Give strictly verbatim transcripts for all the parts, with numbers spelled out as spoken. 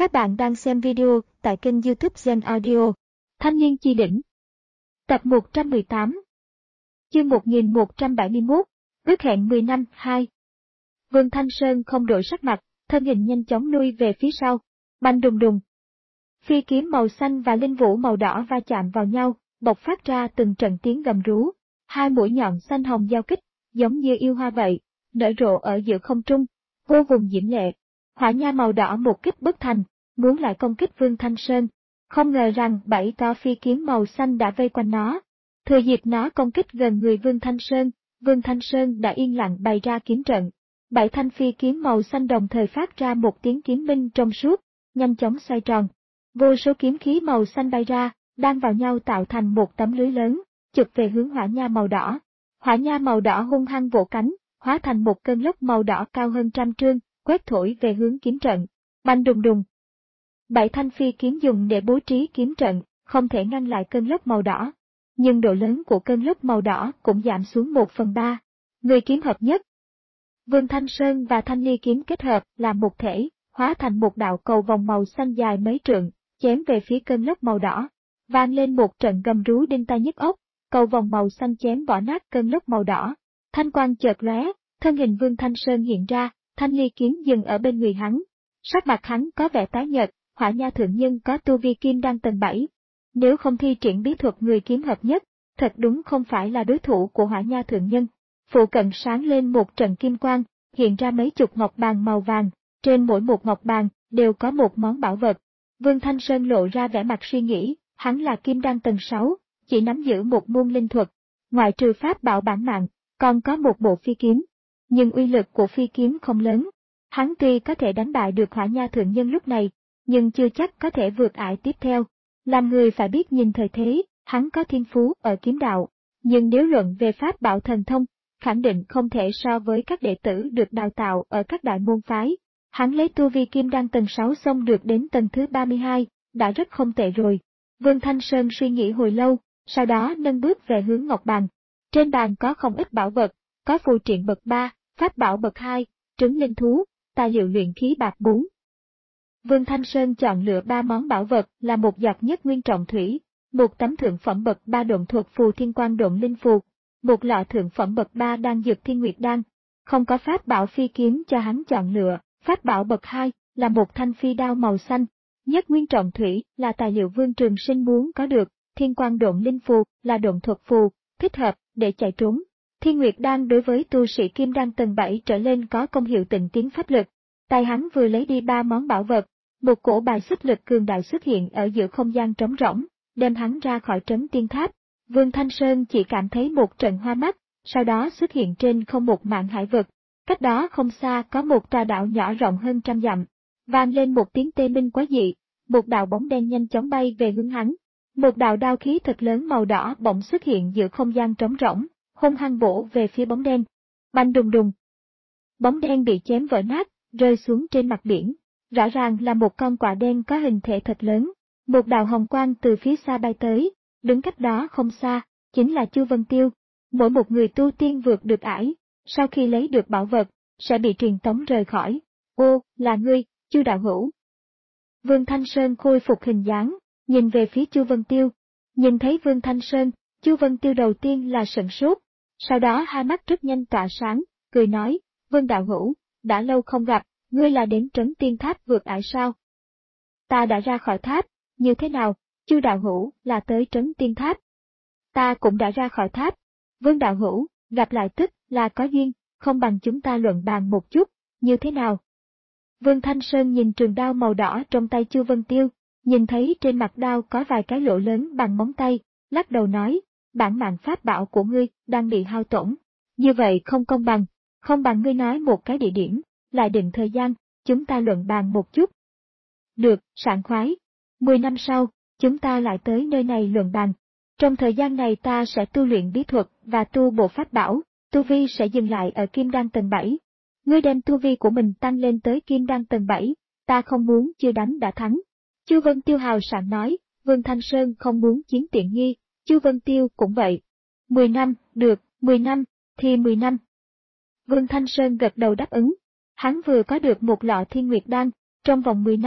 Các bạn đang xem video tại kênh YouTube Gen Audio. Thanh niên chi đỉnh. Tập một trăm mười tám. Chương một nghìn một trăm bảy mươi mốt. Ước hẹn mười năm hai. Vương Thanh Sơn không đổi sắc mặt, thân hình nhanh chóng lui về phía sau. Bành đùng đùng. Phi kiếm màu xanh và linh vũ màu đỏ va chạm vào nhau, bộc phát ra từng trận tiếng gầm rú. Hai mũi nhọn xanh hồng giao kích, giống như yêu hoa vậy, nở rộ ở giữa không trung, vô cùng diễm lệ. Hỏa nha màu đỏ một kích bất thành, muốn lại công kích Vương Thanh Sơn. Không ngờ rằng bảy to phi kiếm màu xanh đã vây quanh nó. Thừa dịp nó công kích gần người Vương Thanh Sơn, Vương Thanh Sơn đã yên lặng bày ra kiếm trận. Bảy thanh phi kiếm màu xanh đồng thời phát ra một tiếng kiếm minh trong suốt, nhanh chóng xoay tròn. Vô số kiếm khí màu xanh bay ra, đan vào nhau tạo thành một tấm lưới lớn, chụp về hướng hỏa nha màu đỏ. Hỏa nha màu đỏ hung hăng vỗ cánh, hóa thành một cơn lốc màu đỏ cao hơn trăm trượng, quét thổi về hướng kiếm trận. Bành đùng đùng. Bảy thanh phi kiếm dùng để bố trí kiếm trận, không thể ngăn lại cơn lốc màu đỏ. Nhưng độ lớn của cơn lốc màu đỏ cũng giảm xuống một phần ba. Người kiếm hợp nhất. Vương Thanh Sơn và thanh ly kiếm kết hợp làm một thể, hóa thành một đạo cầu vòng màu xanh dài mấy trượng, chém về phía cơn lốc màu đỏ. Vang lên một trận gầm rú đinh tai nhức óc, cầu vòng màu xanh chém bỏ nát cơn lốc màu đỏ. Thanh quang chợt lóe, thân hình Vương Thanh Sơn hiện ra, thanh ly kiếm dừng ở bên người hắn. Sắc mặt hắn có vẻ tái nhợt, hỏa nha thượng nhân có tu vi kim đan tầng bảy. Nếu không thi triển bí thuật người kiếm hợp nhất, thật đúng không phải là đối thủ của hỏa nha thượng nhân. Phụ cận sáng lên một trận kim quang, hiện ra mấy chục ngọc bàn màu vàng, trên mỗi một ngọc bàn đều có một món bảo vật. Vương Thanh Sơn lộ ra vẻ mặt suy nghĩ, hắn là kim đan tầng sáu, chỉ nắm giữ một môn linh thuật, ngoại trừ pháp bảo bản mạng, còn có một bộ phi kiếm. Nhưng uy lực của phi kiếm không lớn. Hắn tuy có thể đánh bại được hỏa nha thượng nhân lúc này, nhưng chưa chắc có thể vượt ải tiếp theo. Làm người phải biết nhìn thời thế, hắn có thiên phú ở kiếm đạo, nhưng nếu luận về pháp bảo thần thông, khẳng định không thể so với các đệ tử được đào tạo ở các đại môn phái. Hắn lấy tu vi kim đan tầng sáu xông được đến tầng thứ ba mươi hai, đã rất không tệ rồi. Vương Thanh Sơn suy nghĩ hồi lâu, sau đó nâng bước về hướng ngọc bàn. Trên bàn có không ít bảo vật, có phù triện bậc ba, pháp bảo bậc hai, trứng linh thú, tài liệu luyện khí bạc bốn. Vương Thanh Sơn chọn lựa ba món bảo vật là một giọt nhất nguyên trọng thủy, một tấm thượng phẩm bậc ba độn thuật phù thiên quang độn linh phù, một lọ thượng phẩm bậc ba đan dược thiên nguyệt đan. Không có pháp bảo phi kiếm cho hắn chọn lựa, pháp bảo bậc hai là một thanh phi đao màu xanh, nhất nguyên trọng thủy là tài liệu Vương Trường Sinh muốn có được, thiên quang độn linh phù là độn thuật phù, thích hợp để chạy trốn. Thiên Nguyệt Đan đối với tu sĩ kim đan tầng bảy trở lên có công hiệu tịnh tiến pháp lực. Tay hắn vừa lấy đi ba món bảo vật, một cổ bài xích lực cường đại xuất hiện ở giữa không gian trống rỗng, đem hắn ra khỏi trấn tiên tháp. Vương Thanh Sơn chỉ cảm thấy một trận hoa mắt, sau đó xuất hiện trên không một mạn hải vực. Cách đó không xa có một tòa đảo nhỏ rộng hơn trăm dặm. Vang lên một tiếng tê minh quá dị, một đạo bóng đen nhanh chóng bay về hướng hắn. Một đạo đao khí thật lớn màu đỏ bỗng xuất hiện giữa không gian trống rỗng, hung hăng bổ về phía bóng đen. Bành đùng đùng. Bóng đen bị chém vỡ nát, rơi xuống trên mặt biển. Rõ ràng là một con quạ đen có hình thể thật lớn. Một đạo hồng quang từ phía xa bay tới, đứng cách đó không xa, chính là Chu Vân Tiêu. Mỗi một người tu tiên vượt được ải, sau khi lấy được bảo vật, sẽ bị truyền tống rời khỏi. Ô, là ngươi, Chu đạo hữu. Vương Thanh Sơn khôi phục hình dáng, nhìn về phía Chu Vân Tiêu. Nhìn thấy Vương Thanh Sơn, Chu Vân Tiêu đầu tiên là sửng sốt. Sau đó hai mắt rất nhanh tỏa sáng, cười nói, Vương đạo hữu, đã lâu không gặp, ngươi là đến trấn tiên tháp vượt ải sao? Ta đã ra khỏi tháp, như thế nào, Chu đạo hữu là tới trấn tiên tháp? Ta cũng đã ra khỏi tháp. Vương đạo hữu, gặp lại tức là có duyên, không bằng chúng ta luận bàn một chút, như thế nào? Vương Thanh Sơn nhìn trường đao màu đỏ trong tay Chu Vân Tiêu, nhìn thấy trên mặt đao có vài cái lỗ lớn bằng móng tay, lắc đầu nói, bản mạng pháp bảo của ngươi đang bị hao tổn. Như vậy không công bằng, không bằng ngươi nói một cái địa điểm, lại định thời gian, chúng ta luận bàn một chút. Được, sảng khoái. Mười năm sau, chúng ta lại tới nơi này luận bàn. Trong thời gian này ta sẽ tu luyện bí thuật và tu bộ pháp bảo, tu vi sẽ dừng lại ở kim đan tầng bảy. Ngươi đem tu vi của mình tăng lên tới kim đan tầng bảy, ta không muốn chưa đánh đã thắng. Chu Vân Tiêu hào sảng nói, Vương Thanh Sơn không muốn chiếm tiện nghi, Chu Vân Tiêu cũng vậy. Mười năm, được, mười năm, thì mười năm. Vương Thanh Sơn gật đầu đáp ứng. Hắn vừa có được một lọ thiên nguyệt đan, trong vòng mười năm,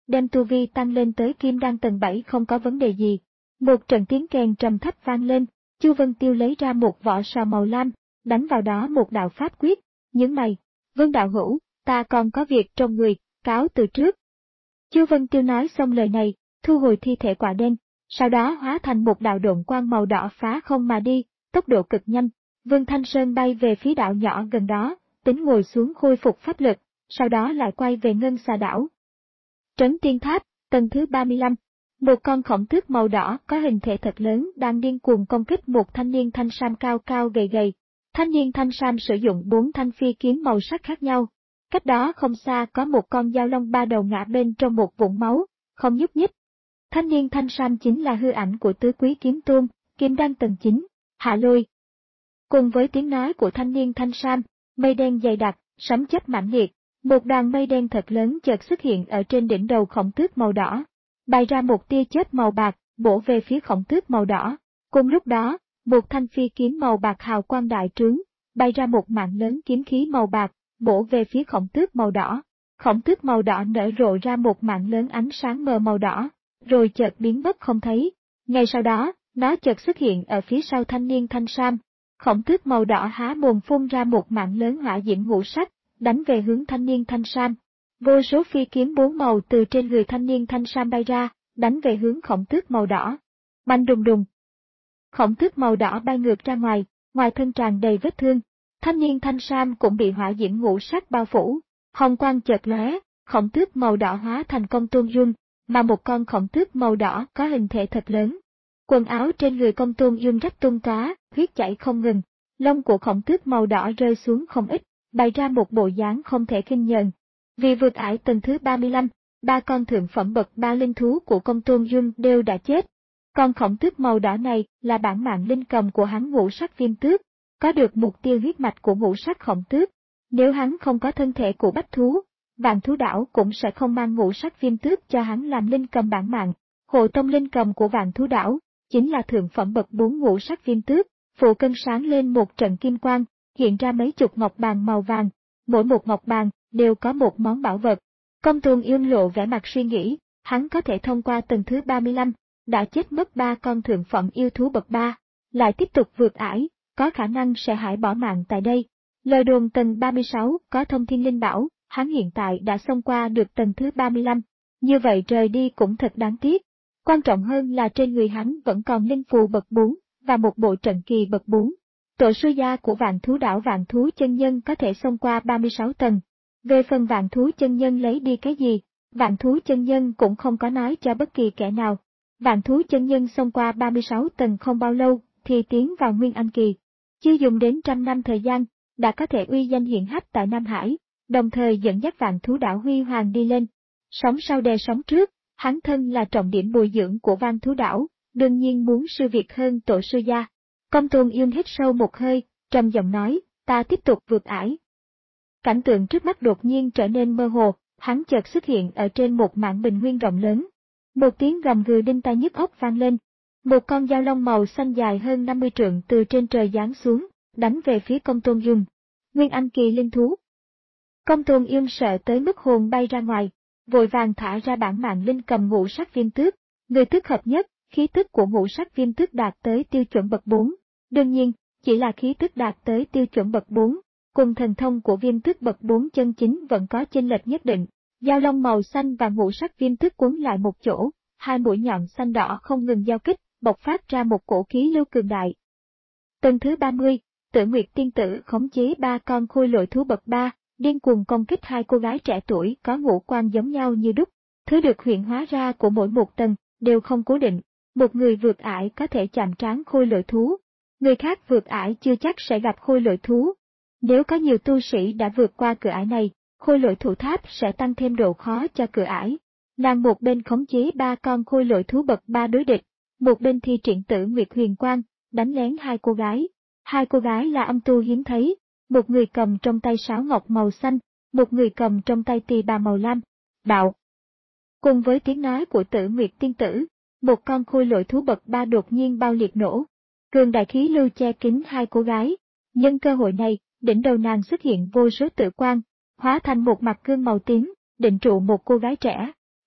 đem tu vi tăng lên tới kim đan tầng bảy không có vấn đề gì. Một trận tiếng kèn trầm thấp vang lên, Chu Vân Tiêu lấy ra một vỏ sò màu lam, đánh vào đó một đạo pháp quyết, nhướng mày, Vương đạo hữu, ta còn có việc trong người, cáo từ trước. Chu Vân Tiêu nói xong lời này, thu hồi thi thể quả đen, sau đó hóa thành một đạo độn quang màu đỏ phá không mà đi, tốc độ cực nhanh. Vương Thanh Sơn bay về phía đảo nhỏ gần đó, tính ngồi xuống khôi phục pháp lực, sau đó lại quay về Ngân Xà đảo. Trấn Tiên Tháp, tầng thứ ba mươi lăm. Một con khổng tước màu đỏ có hình thể thật lớn đang điên cuồng công kích một thanh niên thanh sam cao cao gầy gầy. Thanh niên thanh sam sử dụng bốn thanh phi kiếm màu sắc khác nhau. Cách đó không xa có một con dao long ba đầu ngã bên trong một vũng máu, không nhúc nhích. Thanh niên thanh sam chính là hư ảnh của tứ quý kiếm tôn, kim đan tầng chín, Hạ Lôi. Cùng với tiếng nói của thanh niên thanh sam, mây đen dày đặc, sấm chớp mãnh liệt, một đoàn mây đen thật lớn chợt xuất hiện ở trên đỉnh đầu khổng tước màu đỏ, bày ra một tia chớp màu bạc, bổ về phía khổng tước màu đỏ. Cùng lúc đó, một thanh phi kiếm màu bạc hào quang đại trướng, bay ra một mạng lớn kiếm khí màu bạc, bổ về phía khổng tước màu đỏ. Khổng tước màu đỏ nở rộ ra một mạng lớn ánh sáng mờ màu đỏ, rồi chợt biến mất không thấy. Ngay sau đó, nó chợt xuất hiện ở phía sau thanh niên thanh sam. Khổng tước màu đỏ há mồm phun ra một mạng lớn hỏa diễm ngũ sắc, đánh về hướng thanh niên thanh sam. Vô số phi kiếm bốn màu từ trên người thanh niên thanh sam bay ra, đánh về hướng khổng tước màu đỏ. Bành đùng đùng. Khổng tước màu đỏ bay ngược ra ngoài, ngoài thân tràn đầy vết thương. Thanh niên thanh sam cũng bị hỏa diễm ngũ sắc bao phủ. Hồng quang chợt lóe, khổng tước màu đỏ hóa thành công tôn dung, mà một con khổng tước màu đỏ có hình thể thật lớn. Quần áo trên người công tôn dung rách tung tóe, huyết chảy không ngừng. Lông của khổng tước màu đỏ rơi xuống không ít, bày ra một bộ dáng không thể khinh nhờn. Vì vượt ải tầng thứ ba mươi lăm, ba con thượng phẩm bậc ba linh thú của công tôn dung đều đã chết. Con khổng tước màu đỏ này là bản mạng linh cầm của hắn ngũ sắc viêm tước, có được mục tiêu huyết mạch của ngũ sắc khổng tước. Nếu hắn không có thân thể của bách thú, Vạn Thú Đảo cũng sẽ không mang ngũ sắc viêm tước cho hắn làm linh cầm bản mạng. Hộ tông linh cầm của Vạn Thú Đảo chính là thượng phẩm bậc bốn ngũ sắc viêm tước, phụ cân sáng lên một trận kim quang, hiện ra mấy chục ngọc bàn màu vàng, mỗi một ngọc bàn đều có một món bảo vật. Công tôn Yên lộ vẻ mặt suy nghĩ, hắn có thể thông qua tầng thứ ba mươi lăm, đã chết mất ba con thượng phẩm yêu thú bậc ba, lại tiếp tục vượt ải, có khả năng sẽ hại bỏ mạng tại đây. Lời đồn tầng ba mươi sáu có thông thiên linh bảo, hắn hiện tại đã xông qua được tầng thứ ba mươi lăm, như vậy rời đi cũng thật đáng tiếc. Quan trọng hơn là trên người hắn vẫn còn linh phù bậc bốn, và một bộ trận kỳ bậc bốn. Tổ sư gia của Vạn Thú Đảo Vạn Thú Chân Nhân có thể xông qua ba mươi sáu tầng. Về phần Vạn Thú Chân Nhân lấy đi cái gì, Vạn Thú Chân Nhân cũng không có nói cho bất kỳ kẻ nào. Vạn Thú Chân Nhân xông qua ba mươi sáu tầng không bao lâu, thì tiến vào Nguyên Anh Kỳ. Chưa dùng đến trăm năm thời gian, đã có thể uy danh hiển hách tại Nam Hải, đồng thời dẫn dắt Vạn Thú Đảo huy hoàng đi lên. Sóng sau đè sóng trước, hắn thân là trọng điểm bồi dưỡng của Vạn Thú Đảo, đương nhiên muốn sư việc hơn tổ sư gia. Công tôn Yên hít sâu một hơi, trầm giọng nói, ta tiếp tục vượt ải. Cảnh tượng trước mắt đột nhiên trở nên mơ hồ, hắn chợt xuất hiện ở trên một mảng bình nguyên rộng lớn. Một tiếng gầm gừ đinh tai nhức óc vang lên. Một con dao long màu xanh dài hơn năm mươi trượng từ trên trời giáng xuống, đánh về phía công tôn Dung. Nguyên Anh Kỳ linh thú. Công tôn Yên sợ tới mức hồn bay ra ngoài, vội vàng thả ra bản mạng linh cầm ngũ sắc viêm tước, người tức hợp nhất, khí tức của ngũ sắc viêm tước đạt tới tiêu chuẩn bậc bốn. Đương nhiên, chỉ là khí tức đạt tới tiêu chuẩn bậc bốn, cùng thần thông của viêm tước bậc bốn chân chính vẫn có chênh lệch nhất định. Dao long màu xanh và ngũ sắc viêm tước quấn lại một chỗ, hai mũi nhọn xanh đỏ không ngừng giao kích, bộc phát ra một cổ khí lưu cường đại. Tầng thứ ba mươi, Tử Nguyệt tiên tử khống chế ba con khôi lỗi thú bậc ba, điên cuồng công kích hai cô gái trẻ tuổi có ngũ quan giống nhau như đúc. Thứ được hiện hóa ra của mỗi một tầng đều không cố định, một người vượt ải có thể chạm trán khôi lỗi thú, người khác vượt ải chưa chắc sẽ gặp khôi lỗi thú. Nếu có nhiều tu sĩ đã vượt qua cửa ải này, khôi lỗi thủ tháp sẽ tăng thêm độ khó cho cửa ải. Nàng một bên khống chế ba con khôi lỗi thú bậc ba đối địch, một bên thi triển Tử Nguyệt huyền quang, đánh lén hai cô gái. Hai cô gái là âm tu hiếm thấy, một người cầm trong tay sáo ngọc màu xanh, một người cầm trong tay tỳ bà màu lam. Bạo! Cùng với tiếng nói của Tử Nguyệt tiên tử, một con khôi lỗi thú bậc ba đột nhiên bao liệt nổ. Cường đại khí lưu che kín hai cô gái. Nhân cơ hội này, đỉnh đầu nàng xuất hiện vô số tự quan, hóa thành một mặt gương màu tím, định trụ một cô gái trẻ.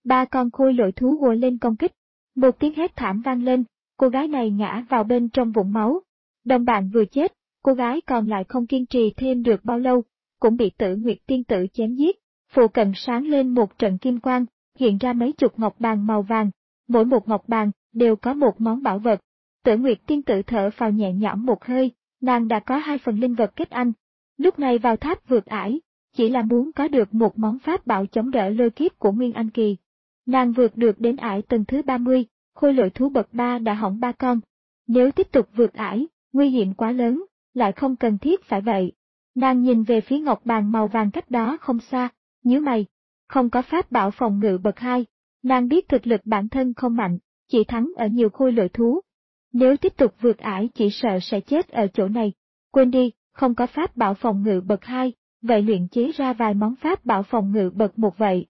Ba con khôi lỗi thú ùa lên công kích. Một tiếng hét thảm vang lên, cô gái này ngã vào bên trong vũng máu. Đồng bạn vừa chết, cô gái còn lại không kiên trì thêm được bao lâu, cũng bị Tử Nguyệt tiên tử chém giết. Phụ cận sáng lên một trận kim quang, hiện ra mấy chục ngọc bàn màu vàng, mỗi một ngọc bàn đều có một món bảo vật. Tử Nguyệt tiên tử thở phào nhẹ nhõm một hơi, nàng đã có hai phần linh vật kết anh. Lúc này vào tháp vượt ải, chỉ là muốn có được một món pháp bảo chống đỡ lôi kiếp của Nguyên Anh Kỳ. Nàng vượt được đến ải tầng thứ ba mươi, khôi lỗi thú bậc ba đã hỏng ba con. Nếu tiếp tục vượt ải, nguy hiểm quá lớn, lại không cần thiết phải vậy. Nàng nhìn về phía ngọc bàn màu vàng cách đó không xa, nhíu mày, không có pháp bảo phòng ngự bậc hai, nàng biết thực lực bản thân không mạnh, chỉ thắng ở nhiều khôi lỗi thú. Nếu tiếp tục vượt ải chỉ sợ sẽ chết ở chỗ này. Quên đi, không có pháp bảo phòng ngự bậc hai, vậy luyện chế ra vài món pháp bảo phòng ngự bậc một vậy.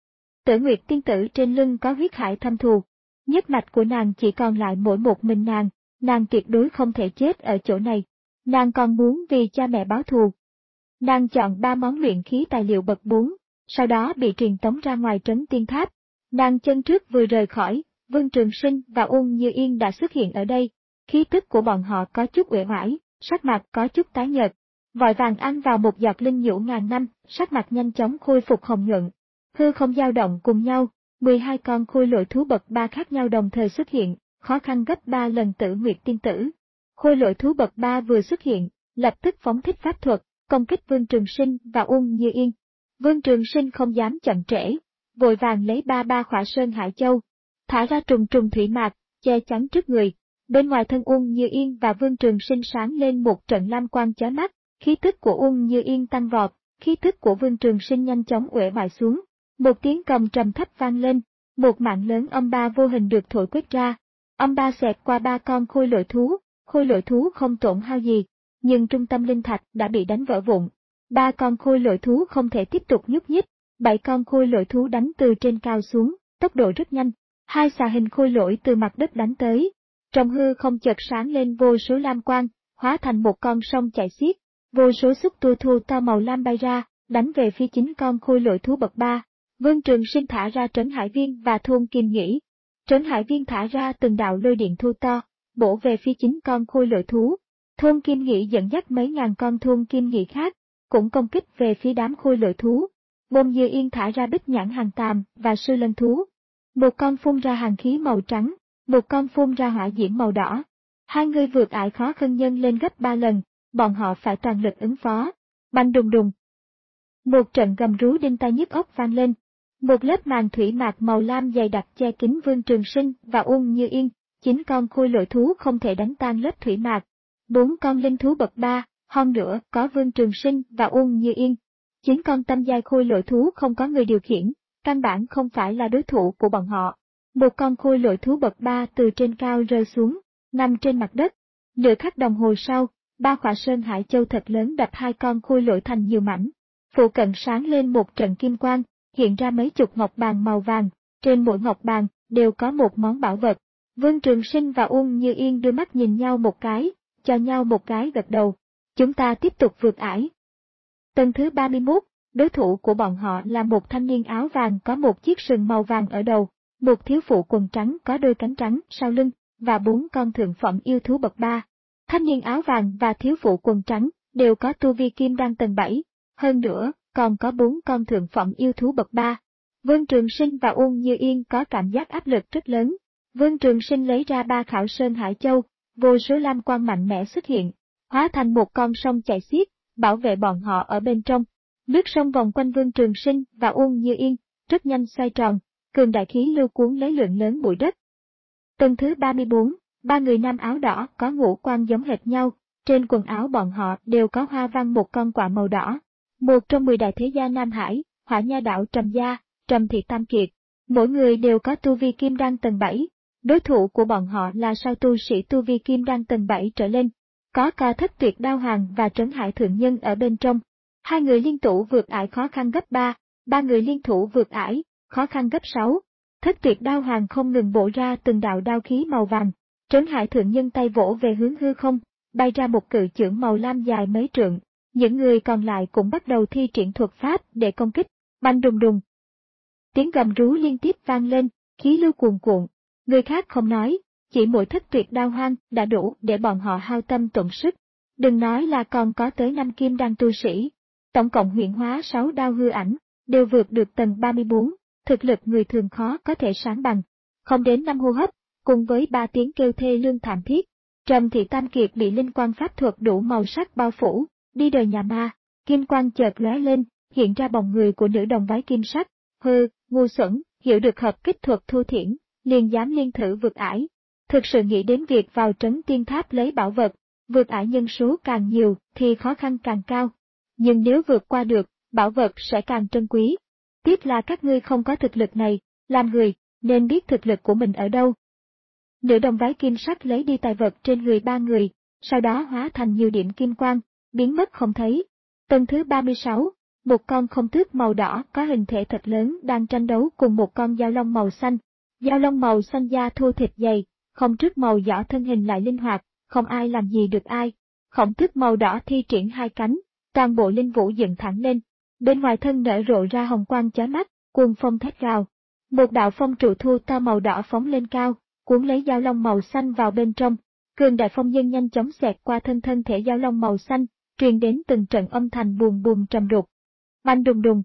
Tử Nguyệt tiên tử trên lưng có huyết hải thâm thù, nhất mạch của nàng chỉ còn lại mỗi một mình nàng, nàng tuyệt đối không thể chết ở chỗ này. Nàng còn muốn vì cha mẹ báo thù. Nàng chọn ba món luyện khí tài liệu bậc bốn, sau đó bị truyền tống ra ngoài trấn tiên tháp. Nàng chân trước vừa rời khỏi, Vương Trường Sinh và Uông Như Yên đã xuất hiện ở đây. Khí tức của bọn họ có chút uể oải, sắc mặt có chút tái nhợt. Vội vàng ăn vào một giọt linh nhũ ngàn năm, sắc mặt nhanh chóng khôi phục hồng nhuận. Hư không dao động cùng nhau, mười hai con khôi lỗi thú bậc ba khác nhau đồng thời xuất hiện, khó khăn gấp ba lần Tử Nguyệt tiên tử. Khôi lỗi thú bậc ba vừa xuất hiện, lập tức phóng thích pháp thuật, công kích Vương Trường Sinh và Uông Như Yên. Vương Trường Sinh không dám chậm trễ, vội vàng lấy ba ba khỏa sơn hải châu, thả ra trùng trùng thủy mạc, che chắn trước người. Bên ngoài thân Uông Như Yên và Vương Trường Sinh sáng lên một trận lam quang chói mắt, khí tức của Uông Như Yên tăng vọt, khí tức của Vương Trường Sinh nhanh chóng uể oải xuống. Một tiếng cầm trầm thấp vang lên, một mạng lớn âm ba vô hình được thổi quét ra. Âm ba xẹt qua ba con khôi lỗi thú, khôi lỗi thú không tổn hao gì, nhưng trung tâm linh thạch đã bị đánh vỡ vụn. Ba con khôi lỗi thú không thể tiếp tục nhúc nhích, bảy con khôi lỗi thú đánh từ trên cao xuống, tốc độ rất nhanh. Hai xà hình khôi lỗi từ mặt đất đánh tới. Trong hư không chợt sáng lên vô số lam quang, hóa thành một con sông chảy xiết, vô số xúc tua thu to màu lam bay ra, đánh về phía chính con khôi lỗi thú bậc ba. Vương Trường Sinh thả ra Trấn Hải Viên và Thôn Kim Nghĩ. Trấn Hải Viên thả ra từng đạo lôi điện thu to, bổ về phía chính con khôi lỗi thú. Thôn Kim Nghĩ dẫn dắt mấy ngàn con Thôn Kim Nghĩ khác, cũng công kích về phía đám khôi lỗi thú. Bông Như Yên thả ra Bích Nhãn Hàng Tàm và Sư Lân thú. Một con phun ra hàng khí màu trắng, một con phun ra hỏa diễm màu đỏ. Hai người vượt ải khó khăn nhân lên gấp ba lần, bọn họ phải toàn lực ứng phó. Bành đùng đùng. Một trận gầm rú đinh tai nhức óc vang lên. Một lớp màn thủy mạc màu lam dày đặc che kín Vương Trường Sinh và Uông Như Yên, chín con khôi lỗi thú không thể đánh tan lớp thủy mạc. Bốn con linh thú bậc ba, hơn nữa có Vương Trường Sinh và Uông Như Yên. Chín con tâm giai khôi lỗi thú không có người điều khiển, căn bản không phải là đối thủ của bọn họ. Một con khôi lỗi thú bậc ba từ trên cao rơi xuống, nằm trên mặt đất. Nửa khắc đồng hồ sau, ba khỏa sơn hải châu thật lớn đập hai con khôi lỗi thành nhiều mảnh. Phụ cận sáng lên một trận kim quang, hiện ra mấy chục ngọc bàn màu vàng, trên mỗi ngọc bàn đều có một món bảo vật. Vương Trường Sinh và Uông Như Yên đưa mắt nhìn nhau một cái, cho nhau một cái gật đầu. Chúng ta tiếp tục vượt ải. Tầng thứ ba mươi mốt, đối thủ của bọn họ là một thanh niên áo vàng có một chiếc sừng màu vàng ở đầu, một thiếu phụ quần trắng có đôi cánh trắng sau lưng, và bốn con thượng phẩm yêu thú bậc ba. Thanh niên áo vàng và thiếu phụ quần trắng đều có tu vi kim đan tầng bảy, hơn nữa còn có bốn con thượng phẩm yêu thú bậc ba. Vương Trường Sinh và Uông Như Yên có cảm giác áp lực rất lớn. Vương Trường Sinh lấy ra ba khảo sơn hải châu, vô số lam quang mạnh mẽ xuất hiện, hóa thành một con sông chảy xiết, bảo vệ bọn họ ở bên trong. Nước sông vòng quanh Vương Trường Sinh và Uông Như Yên, rất nhanh xoay tròn, cường đại khí lưu cuốn lấy lượng lớn bụi đất. Tầng thứ ba mươi bốn, ba người nam áo đỏ có ngũ quan giống hệt nhau, trên quần áo bọn họ đều có hoa văn một con quạ màu đỏ. Một trong mười đại thế gia Nam Hải, Hỏa Nha Đạo Trầm Gia, Trầm Thị Tam Kiệt, mỗi người đều có tu vi kim đan tầng bảy. Đối thủ của bọn họ là sao tu sĩ tu vi kim đan tầng bảy trở lên, có Ca Thất Tuyệt Đao Hàng và Trấn Hải Thượng Nhân ở bên trong. Hai người liên thủ vượt ải khó khăn gấp ba, ba người liên thủ vượt ải, khó khăn gấp sáu. Thất Tuyệt Đao Hàng không ngừng bổ ra từng đạo đao khí màu vàng. Trấn Hải Thượng Nhân tay vỗ về hướng hư không, bay ra một cự chưởng màu lam dài mấy trượng. Những người còn lại cũng bắt đầu thi triển thuật pháp để công kích. Bành đùng đùng. tiếng gầm rú liên tiếp vang lên, khí lưu cuồn cuộn. Người khác không nói, chỉ mỗi thất tuyệt đao hoang đã đủ để bọn họ hao tâm tổn sức. Đừng nói là còn có tới năm kim đan tu sĩ. Tổng cộng huyễn hóa sáu đao hư ảnh, đều vượt được tầng ba mươi bốn, thực lực người thường khó có thể sánh bằng. Không đến năm hô hấp, cùng với ba tiếng kêu thê lương thảm thiết, Trầm Thị Tam Kiệt bị linh quang pháp thuật đủ màu sắc bao phủ, đi đời nhà ma, kim quang chợt lóe lên, hiện ra bóng người của nữ đồng váy kim sắc. Hừ, ngu xuẩn, hiểu được hợp kích thuật thu thiển, liền dám liên thử vượt ải. Thực sự nghĩ đến việc vào trấn tiên tháp lấy bảo vật, vượt ải nhân số càng nhiều thì khó khăn càng cao. Nhưng nếu vượt qua được, bảo vật sẽ càng trân quý. Tiếc là các ngươi không có thực lực này, làm người, nên biết thực lực của mình ở đâu. Nữ đồng váy kim sắc lấy đi tài vật trên người ba người, sau đó hóa thành nhiều điểm kim quang, biến mất không thấy. Tầng thứ ba mươi sáu, một con không tước màu đỏ có hình thể thật lớn đang tranh đấu cùng một con dao long màu xanh. Dao long màu xanh da thô thịt dày, không trước màu đỏ thân hình lại linh hoạt, không ai làm gì được ai. Khổng tước màu đỏ thi triển hai cánh, toàn bộ linh vũ dựng thẳng lên. Bên ngoài thân nở rộ ra hồng quang chói mắt, cuồng phong thét gào. Một đạo phong trụ thu to màu đỏ phóng lên cao, cuốn lấy dao long màu xanh vào bên trong. Cường đại phong nhân nhanh chóng xẹt qua thân thân thể dao long màu xanh, truyền đến từng trận âm thanh buồn buồn trầm đục. Bành đùng đùng.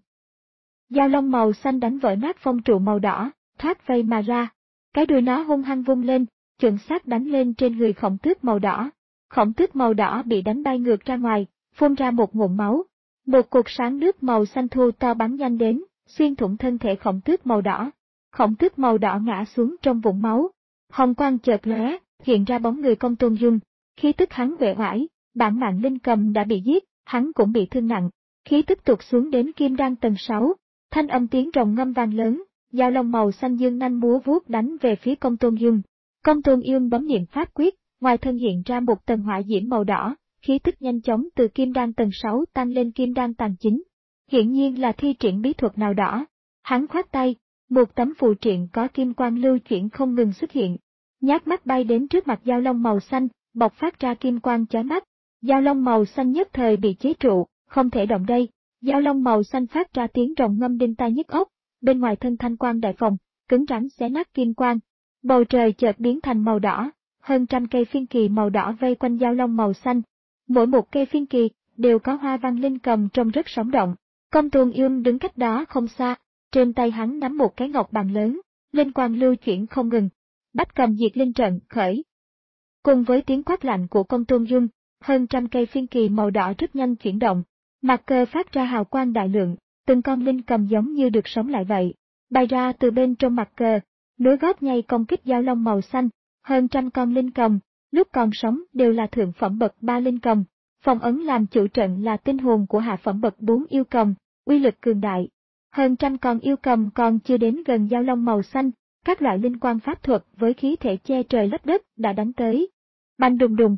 Dao long màu xanh đánh vỡ nát phong trụ màu đỏ, thoát vây mà ra. Cái đuôi nó hung hăng vung lên, chuẩn xác đánh lên trên người khổng tước màu đỏ. Khổng tước màu đỏ bị đánh bay ngược ra ngoài, phun ra một ngụm máu. Một cột sáng nước màu xanh thu to bắn nhanh đến, xuyên thủng thân thể khổng tước màu đỏ. Khổng tước màu đỏ ngã xuống trong vũng máu. Hồng quang chợt lóe, hiện ra bóng người Công Tôn Dung. Khi tức hắn uể oải, bản mạng linh cầm đã bị giết, hắn cũng bị thương nặng. Khí tức tụt xuống đến kim đan tầng sáu, thanh âm tiếng rồng ngâm vang lớn, dao long màu xanh dương nanh múa vuốt đánh về phía Công Tôn Dung. Công Tôn Dung bấm niệm pháp quyết, ngoài thân hiện ra một tầng hỏa diễm màu đỏ, khí tức nhanh chóng từ kim đan tầng sáu tăng lên kim đan tầng chín. Hiển nhiên là thi triển bí thuật nào đó. Hắn khoát tay, một tấm phù triện có kim quang lưu chuyển không ngừng xuất hiện. Nhát mắt bay đến trước mặt dao long màu xanh, bộc phát ra kim quang chói mắt. Dao long màu xanh nhất thời bị chế trụ, không thể động đây. Dao long màu xanh phát ra tiếng rồng ngâm đinh tai nhức óc, bên ngoài thân thanh quang đại phồng, cứng rắn xé nát kim quang. Bầu trời chợt biến thành màu đỏ, hơn trăm cây phiên kỳ màu đỏ vây quanh dao long màu xanh. Mỗi một cây phiên kỳ đều có hoa văn linh cầm trông rất sống động. Công Tôn Dung đứng cách đó không xa, trên tay hắn nắm một cái ngọc bàn lớn, linh quang lưu chuyển không ngừng. Bách cầm diệt linh trận khởi. Cùng với tiếng quát lạnh của Công Tôn Dung, hơn trăm cây phiên kỳ màu đỏ rất nhanh chuyển động. Mặt cờ phát ra hào quang đại lượng, từng con linh cầm giống như được sống lại vậy, bay ra từ bên trong mặt cờ, nối gót nhảy công kích dao long màu xanh. Hơn trăm con linh cầm, lúc còn sống đều là thượng phẩm bậc ba linh cầm, phong ấn làm chủ trận là tinh hồn của hạ phẩm bậc bốn yêu cầm, uy lực cường đại. Hơn trăm con yêu cầm còn chưa đến gần dao long màu xanh, các loại linh quang pháp thuật với khí thể che trời lấp đất đã đánh tới. Bành đùng đùng.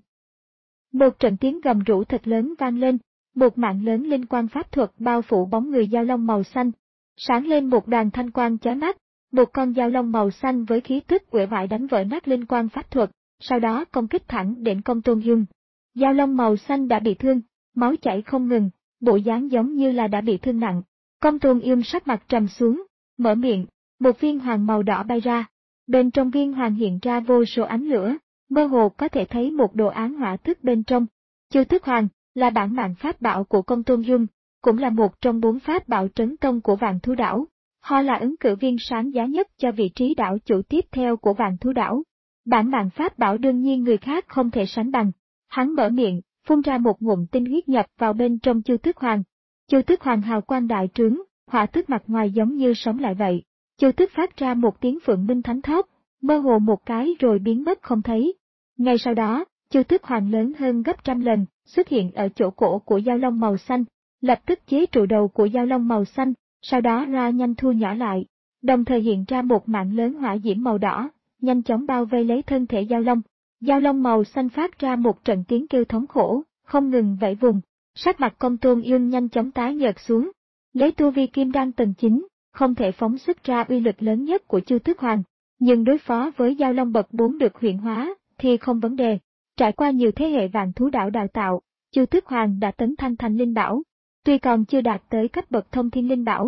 Một trận tiếng gầm rú thật lớn vang lên, một mạng lớn linh quang pháp thuật bao phủ bóng người dao long màu xanh. Sáng lên một đoàn thanh quang chói mắt, một con dao long màu xanh với khí tức uể oải đánh vỡ nát linh quang pháp thuật, sau đó công kích thẳng đến Công Tôn Dung. Dao long màu xanh đã bị thương, máu chảy không ngừng, bộ dáng giống như là đã bị thương nặng. Công Tôn Dung sắc mặt trầm xuống, mở miệng, một viên hoàng màu đỏ bay ra. Bên trong viên hoàng hiện ra vô số ánh lửa, mơ hồ có thể thấy một đồ án hỏa thức bên trong. Chu Tước Hoàng là bản mạng pháp bảo của Công Tôn Dung, cũng là một trong bốn pháp bảo trấn tông của Vạn Thú Đảo. Họ là ứng cử viên sáng giá nhất cho vị trí đảo chủ tiếp theo của Vạn Thú Đảo. Bản mạng pháp bảo đương nhiên người khác không thể sánh bằng. Hắn mở miệng, phun ra một ngụm tinh huyết nhập vào bên trong Chu Tước Hoàng. Chu Tước Hoàng hào quang đại trướng, hỏa tức mặt ngoài giống như sống lại vậy. Chu Tước phát ra một tiếng phượng minh thánh thót, mơ hồ một cái rồi biến mất không thấy. Ngay sau đó, Chu Tước Hoàng lớn hơn gấp trăm lần, xuất hiện ở chỗ cổ của dao long màu xanh, lập tức chế trụ đầu của dao long màu xanh, sau đó ra nhanh thu nhỏ lại, đồng thời hiện ra một mạng lớn hỏa diễm màu đỏ, nhanh chóng bao vây lấy thân thể dao long. Dao long màu xanh phát ra một trận tiếng kêu thống khổ, không ngừng vẫy vùng. Sắc mặt Công Tôn Dung nhanh chóng tái nhợt xuống. Lấy tu vi kim đan tầng chín, không thể phóng xuất ra uy lực lớn nhất của Chu Tước Hoàng, nhưng đối phó với dao long bậc bốn được huyện hóa thì không vấn đề. Trải qua nhiều thế hệ Vạn Thú Đảo đào tạo, Chu Tước Hoàng đã tấn thăng thành linh bảo. Tuy còn chưa đạt tới cấp bậc thông thiên linh bảo,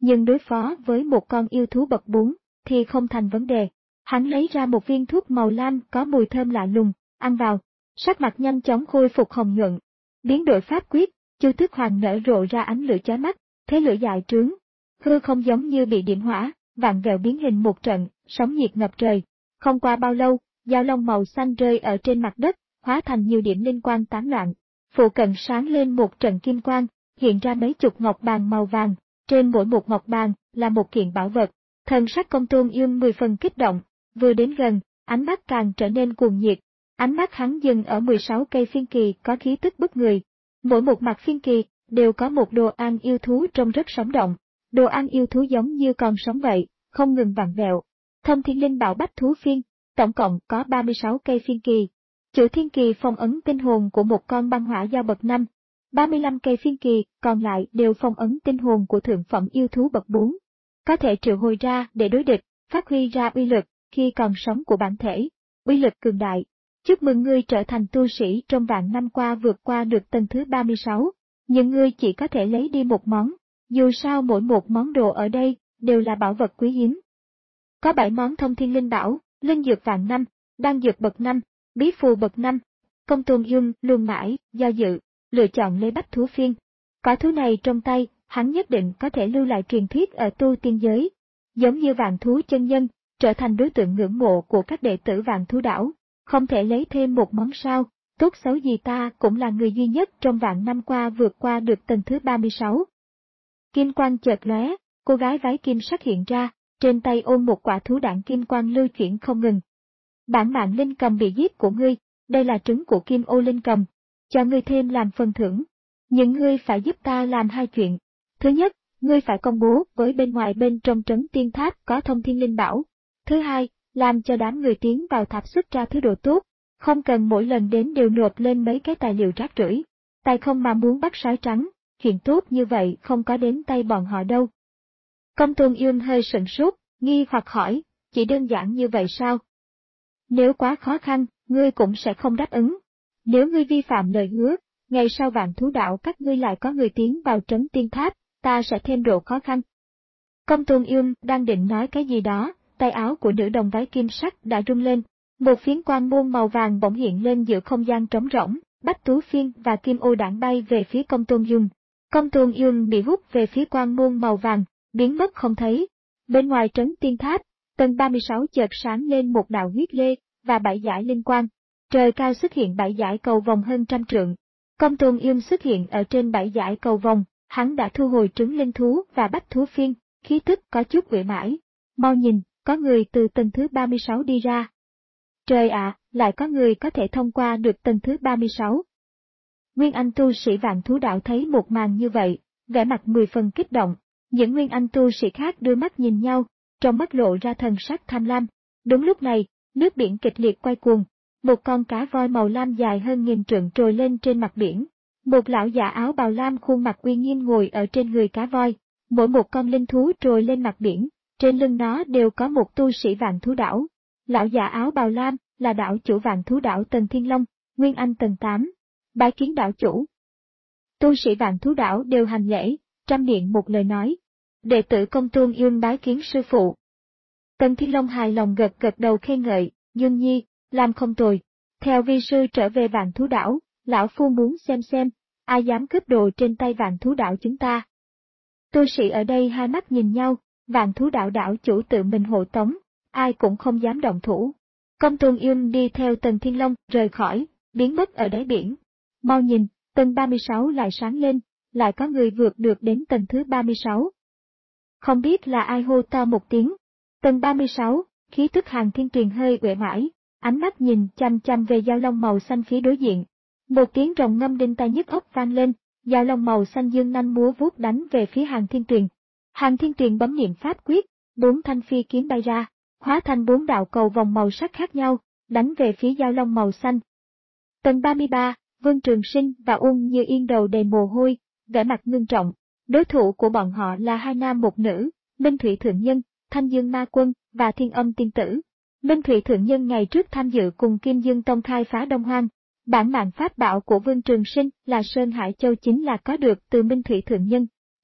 nhưng đối phó với một con yêu thú bậc bốn thì không thành vấn đề. Hắn lấy ra một viên thuốc màu lam có mùi thơm lạ lùng, ăn vào, sắc mặt nhanh chóng khôi phục hồng nhuận. Biến đổi pháp quyết, Chu Tước Hoàng nở rộ ra ánh lửa chói mắt, thế lửa dài trướng, hư không giống như bị điểm hỏa, vạn vẹo biến hình một trận, sóng nhiệt ngập trời. Không qua bao lâu, dao long màu xanh rơi ở trên mặt đất, hóa thành nhiều điểm linh quang tán loạn. Phụ cận sáng lên một trận kim quang, hiện ra mấy chục ngọc bàn màu vàng, trên mỗi một ngọc bàn là một kiện bảo vật. Thần sắc Công Tôn Dương mười phần kích động, vừa đến gần, ánh mắt càng trở nên cuồng nhiệt. Ánh mắt hắn dừng ở mười sáu cây phiên kỳ có khí tức bức người. Mỗi một mặt phiên kỳ đều có một đồ ăn yêu thú trông rất sống động. Đồ ăn yêu thú giống như còn sống vậy, không ngừng vặn vẹo. Thông Thiên Linh Bảo Bách Thú Phiên, tổng cộng có ba mươi sáu cây phiên kỳ. Chủ thiên kỳ phong ấn tinh hồn của một con băng hỏa giao bậc năm. ba mươi lăm cây phiên kỳ còn lại đều phong ấn tinh hồn của thượng phẩm yêu thú bậc bốn. Có thể triệu hồi ra để đối địch, phát huy ra uy lực khi còn sống của bản thể. Uy lực cường đại. Chúc mừng ngươi trở thành tu sĩ trong vạn năm qua vượt qua được tầng thứ ba mươi sáu, nhưng ngươi chỉ có thể lấy đi một món, dù sao mỗi một món đồ ở đây đều là bảo vật quý hiếm. Có bảy món thông thiên linh bảo, linh dược vạn năm, đan dược bậc năm, bí phù bậc năm. Công Tôn Dương luôn mãi, do dự, lựa chọn lấy Bách Thú Phiên. Có thứ này trong tay, hắn nhất định có thể lưu lại truyền thuyết ở tu tiên giới, giống như Vạn Thú chân nhân, trở thành đối tượng ngưỡng mộ của các đệ tử Vạn Thú đảo. Không thể lấy thêm một món sao, tốt xấu gì ta cũng là người duy nhất trong vạn năm qua vượt qua được tầng thứ ba mươi sáu. Kim quang chợt lóe, cô gái váy kim sắc hiện ra, trên tay ôm một quả thú đạn kim quang lưu chuyển không ngừng. Bản mạng linh cầm bị giết của ngươi, đây là trứng của Kim Ô Linh Cầm, cho ngươi thêm làm phần thưởng. Nhưng ngươi phải giúp ta làm hai chuyện. Thứ nhất, ngươi phải công bố với bên ngoài bên trong trấn tiên tháp có thông thiên linh bảo. Thứ hai, làm cho đám người tiến vào tháp xuất ra thứ đồ tốt, không cần mỗi lần đến đều nộp lên mấy cái tài liệu rác rưởi. Tài không mà muốn bắt sói trắng, chuyện tốt như vậy không có đến tay bọn họ đâu. Công Tôn Dương hơi sửng sốt, nghi hoặc hỏi, chỉ đơn giản như vậy sao? Nếu quá khó khăn, ngươi cũng sẽ không đáp ứng. Nếu ngươi vi phạm lời hứa, ngày sau Vạn Thú đảo các ngươi lại có người tiến vào trấn tiên tháp, ta sẽ thêm độ khó khăn. Công Tôn Dương đang định nói cái gì đó, tay áo của nữ đồng váy kim sắc đã rung lên, một phiến quang môn màu vàng bỗng hiện lên giữa không gian trống rỗng, Bách Thú Phiên và Kim Ô đạn bay về phía Công Tôn Dương. Công Tôn Dương bị hút về phía quang môn màu vàng, biến mất không thấy. Bên ngoài trấn tiên tháp, tầng ba mươi sáu chợt sáng lên một đạo huyết lê và bảy dải linh quang. Trời cao xuất hiện bảy dải cầu vòng hơn trăm trượng. Công Tôn Dương xuất hiện ở trên bảy dải cầu vòng, hắn đã thu hồi trứng linh thú và Bách Thú Phiên, khí tức có chút uể mãi. Mau nhìn, có người từ tầng thứ ba mươi sáu đi ra. Trời ạ, lại có người có thể thông qua được tầng thứ ba mươi sáu. Nguyên Anh tu sĩ Vạn Thú đảo thấy một màn như vậy, vẻ mặt mười phần kích động. Những Nguyên Anh tu sĩ khác đưa mắt nhìn nhau, trong mắt lộ ra thần sắc tham lam. Đúng lúc này, nước biển kịch liệt quay cuồng, một con cá voi màu lam dài hơn nghìn trượng trồi lên trên mặt biển. Một lão già áo bào lam khuôn mặt uy nghiêm ngồi ở trên người cá voi. Mỗi một con linh thú trồi lên mặt biển, trên lưng nó đều có một tu sĩ Vạn Thú đảo. Lão già áo bào lam là đảo chủ Vạn Thú đảo Tần Thiên Long, Nguyên Anh tầng tám. Bái kiến đảo chủ. Tu sĩ Vạn Thú đảo đều hành lễ, trăm miệng một lời nói. Đệ tử Công Tôn Dương bái kiến sư phụ. Tần Thiên Long hài lòng gật gật đầu khen ngợi, Dương Nhi, làm không tồi. Theo vi sư trở về Vạn Thú đảo, lão phu muốn xem xem, ai dám cướp đồ trên tay Vạn Thú đảo chúng ta. Tu sĩ ở đây hai mắt nhìn nhau, Vạn Thú đảo đảo chủ tự mình hộ tống, ai cũng không dám động thủ. Công Tôn Dương đi theo Tần Thiên Long rời khỏi, biến mất ở đáy biển. Mau nhìn, tầng ba mươi sáu lại sáng lên, lại có người vượt được đến tầng thứ ba mươi sáu. Không biết là ai hô to một tiếng. Tầng ba mươi sáu, khí tức Hàn Thiên Tuyền hơi uể oải, ánh mắt nhìn chăm chăm về dao long màu xanh phía đối diện. Một tiếng rồng ngâm đinh tai nhức óc vang lên, dao long màu xanh dương nanh múa vuốt đánh về phía Hàn Thiên Tuyền. Hàn Thiên Tuyền bấm niệm pháp quyết, bốn thanh phi kiếm bay ra, hóa thành bốn đạo cầu vòng màu sắc khác nhau, đánh về phía dao long màu xanh. Tầng ba mươi ba, Vương Trường Sinh và Uông Như Yên đầu đầy mồ hôi, vẻ mặt ngưng trọng. Đối thủ của bọn họ là hai nam một nữ, Minh Thủy Thượng Nhân, Thanh Dương Ma Quân và Thiên Âm Tiên Tử. Minh Thủy Thượng Nhân ngày trước tham dự cùng Kim Dương Tông khai phá Đông Hoang. Bản mạng pháp bảo của Vương Trường Sinh là Sơn Hải Châu chính là có được từ Minh Thủy Thượng Nhân.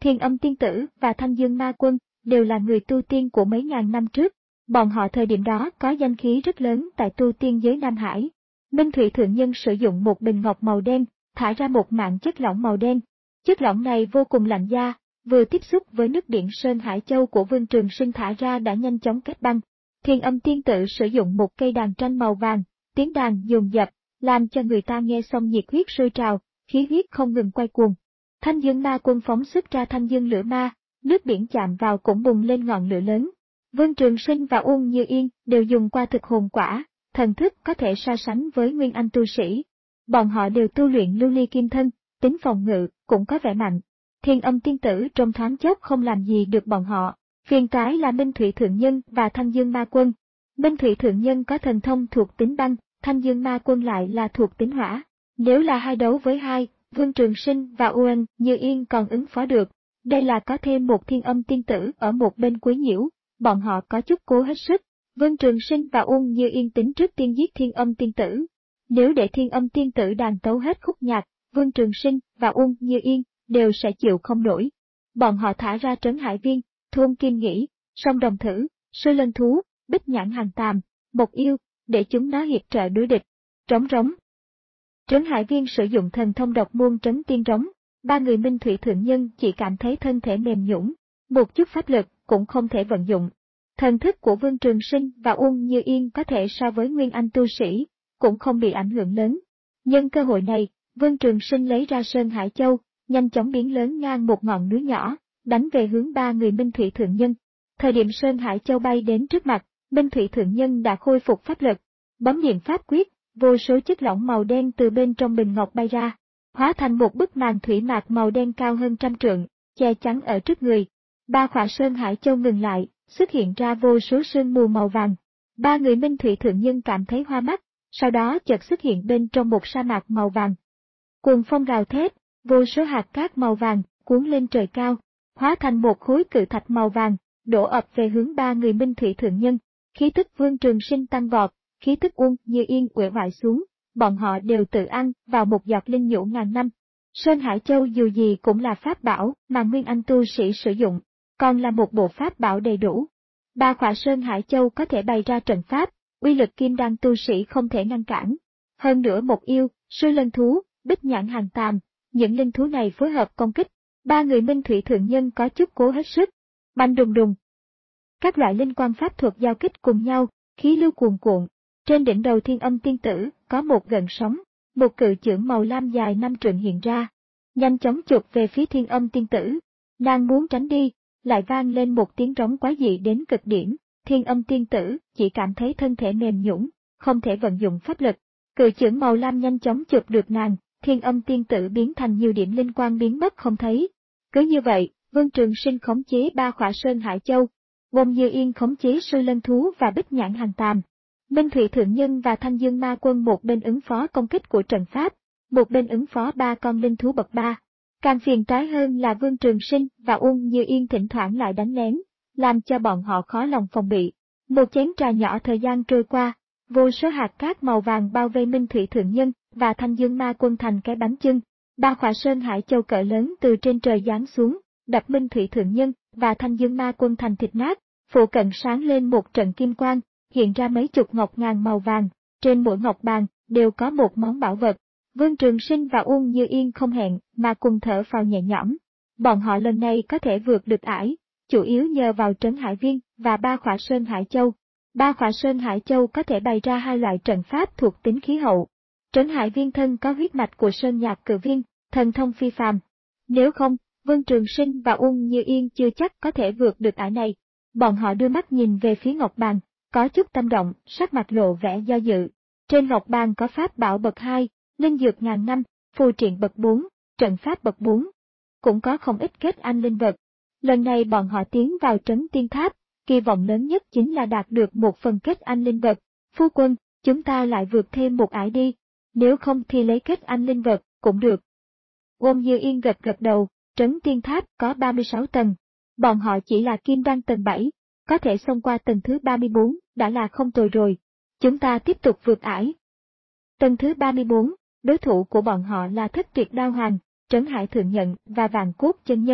Thiên Âm Tiên Tử và Thanh Dương Ma Quân đều là người tu tiên của mấy ngàn năm trước. Bọn họ thời điểm đó có danh khí rất lớn tại tu tiên giới Nam Hải. Minh Thủy Thượng Nhân sử dụng một bình ngọc màu đen, thả ra một mảng chất lỏng màu đen. Chất lỏng này vô cùng lạnh da, vừa tiếp xúc với nước biển Sơn Hải Châu của Vương Trường Sinh thả ra đã nhanh chóng kết băng. Thiên Âm Tiên Tử sử dụng một cây đàn tranh màu vàng, tiếng đàn dồn dập, làm cho người ta nghe xong nhiệt huyết sôi trào, khí huyết không ngừng quay cuồng. Thanh Dương Ma Quân phóng xuất ra thanh dương lửa ma, nước biển chạm vào cũng bùng lên ngọn lửa lớn. Vương Trường Sinh và Uông Như Yên đều dùng qua thực hồn quả, thần thức có thể so sánh với nguyên anh tu sĩ. Bọn họ đều tu luyện lưu ly kim thân, tính phòng ngự cũng có vẻ mạnh. Thiên Âm Tiên Tử trong thoáng chốc không làm gì được bọn họ. Phiền toái là Minh Thủy Thượng Nhân và Thanh Dương Ma Quân. Minh Thủy Thượng Nhân có thần thông thuộc tính băng, Thanh Dương Ma Quân lại là thuộc tính hỏa. Nếu là hai đấu với hai, Vương Trường Sinh và Uông Như Yên còn ứng phó được. Đây là có thêm một Thiên Âm Tiên Tử ở một bên quấy nhiễu, bọn họ có chút cố hết sức. Vương Trường Sinh và Uông Như Yên tính trước tiên giết Thiên Âm Tiên Tử. Nếu để Thiên Âm Tiên Tử đàn tấu hết khúc nhạc, Vương Trường Sinh và Uông Như Yên đều sẽ chịu không nổi. Bọn họ thả ra Trấn Hải Viên, Thôn Kim Nghĩ, Song Đồng Thử, Sư Lân Thú, Bích Nhãn Hàng Tàm, Mộc Yêu, để chúng nó hiệp trợ đối địch. Trống rống. Trấn Hải Viên sử dụng thần thông độc môn trấn tiên rống, ba người Minh Thủy Thượng Nhân chỉ cảm thấy thân thể mềm nhũn, một chút pháp lực cũng không thể vận dụng. Thần thức của Vương Trường Sinh và Uông Như Yên có thể so với nguyên anh tu sĩ, cũng không bị ảnh hưởng lớn. Nhân cơ hội này, Vương Trường Sinh lấy ra Sơn Hải Châu, nhanh chóng biến lớn ngang một ngọn núi nhỏ, đánh về hướng ba người Minh Thủy Thượng Nhân. Thời điểm Sơn Hải Châu bay đến trước mặt, Minh Thủy Thượng Nhân đã khôi phục pháp lực, bấm niệm pháp quyết, vô số chất lỏng màu đen từ bên trong bình ngọc bay ra, hóa thành một bức màn thủy mạc màu đen cao hơn trăm trượng, che chắn ở trước người. Ba khỏa Sơn Hải Châu ngừng lại, xuất hiện ra vô số sương mù màu vàng. Ba người Minh Thủy Thượng Nhân cảm thấy hoa mắt, sau đó chợt xuất hiện bên trong một sa mạc màu vàng. Cuồng phong gào thét, vô số hạt cát màu vàng cuốn lên trời cao, hóa thành một khối cự thạch màu vàng, đổ ập về hướng ba người Minh Thủy Thượng Nhân. Khí tức Vương Trường Sinh tăng vọt, khí tức Uông Như Yên uể oải xuống, bọn họ đều tự ăn vào một giọt linh nhũ ngàn năm. Sơn Hải Châu dù gì cũng là pháp bảo mà nguyên anh tu sĩ sử dụng, còn là một bộ pháp bảo đầy đủ. Ba khỏa Sơn Hải Châu có thể bày ra trận pháp, uy lực kim đan tu sĩ không thể ngăn cản. Hơn nữa Mộc Yêu, Sư Lân Thú, Bích Nhãn Hàng Tàm, những linh thú này phối hợp công kích, ba người Minh Thủy Thượng Nhân có chút cố hết sức. Bành đùng đùng. Các loại linh quang pháp thuật giao kích cùng nhau, khí lưu cuồn cuộn. Trên đỉnh đầu Thiên Âm Tiên Tử có một gợn sóng, một cự chưởng màu lam dài năm trượng hiện ra, nhanh chóng chụp về phía Thiên Âm Tiên Tử. Nàng muốn tránh đi, lại vang lên một tiếng rống quái dị đến cực điểm. Thiên Âm Tiên Tử chỉ cảm thấy thân thể mềm nhũn, không thể vận dụng pháp lực. Cự chưởng màu lam nhanh chóng chụp được nàng, Thiên Âm Tiên Tử biến thành nhiều điểm linh quang biến mất không thấy. Cứ như vậy, Vương Trường Sinh khống chế ba khỏa Sơn Hải Châu, Uông Như Yên khống chế Sư Lân Thú và Bích Nhãn Hàng Tàm. Minh Thủy Thượng Nhân và Thanh Dương Ma Quân một bên ứng phó công kích của trận pháp, một bên ứng phó ba con linh thú bậc ba. Càng phiền toái hơn là Vương Trường Sinh và Uông Như Yên thỉnh thoảng lại đánh lén, làm cho bọn họ khó lòng phòng bị. Một chén trà nhỏ thời gian trôi qua, vô số hạt cát màu vàng bao vây Minh Thủy Thượng Nhân và Thanh Dương Ma Quân thành cái bánh chưng. Ba khỏa Sơn Hải Châu cỡ lớn từ trên trời giáng xuống, đập Minh Thủy Thượng Nhân và Thanh Dương Ma Quân thành thịt nát. Phụ cận sáng lên một trận kim quang, hiện ra mấy chục ngọc ngàn màu vàng, trên mỗi ngọc bàn đều có một món bảo vật. Vương Trường Sinh và Uông Như Yên không hẹn mà cùng thở phào nhẹ nhõm. Bọn họ lần này có thể vượt được ải, chủ yếu nhờ vào Trấn Hải Viên và ba khỏa Sơn Hải Châu. Ba khỏa Sơn Hải Châu có thể bày ra hai loại trận pháp thuộc tính khí hậu. Trấn Hải Viên thân có huyết mạch của Sơn Nhạc Cự Viên, thần thông phi phàm. Nếu không, Vương Trường Sinh và Uông Như Yên chưa chắc có thể vượt được ải này. Bọn họ đưa mắt nhìn về phía ngọc bàn, có chút tâm động, sắc mặt lộ vẻ do dự. Trên ngọc bàn có pháp bảo bậc hai, linh dược ngàn năm, phù triện bậc bốn, trận pháp bậc bốn. Cũng có không ít kết anh linh vật. Lần này bọn họ tiến vào trấn tiên tháp, kỳ vọng lớn nhất chính là đạt được một phần kết anh linh vật. Phu quân, chúng ta lại vượt thêm một ải đi, nếu không thì lấy kết anh linh vật, cũng được. Uông Như Yên gật gật đầu, trấn tiên tháp có ba mươi sáu tầng. Bọn họ chỉ là kim đan tầng bảy, có thể xông qua tầng thứ ba mươi bốn, đã là không tồi rồi. Chúng ta tiếp tục vượt ải. Tầng thứ ba mươi bốn, đối thủ của bọn họ là Thất Tuyệt Đao Hoàng, Trấn Hải Thượng Nhận và Vạn Cốt Chân Nhân.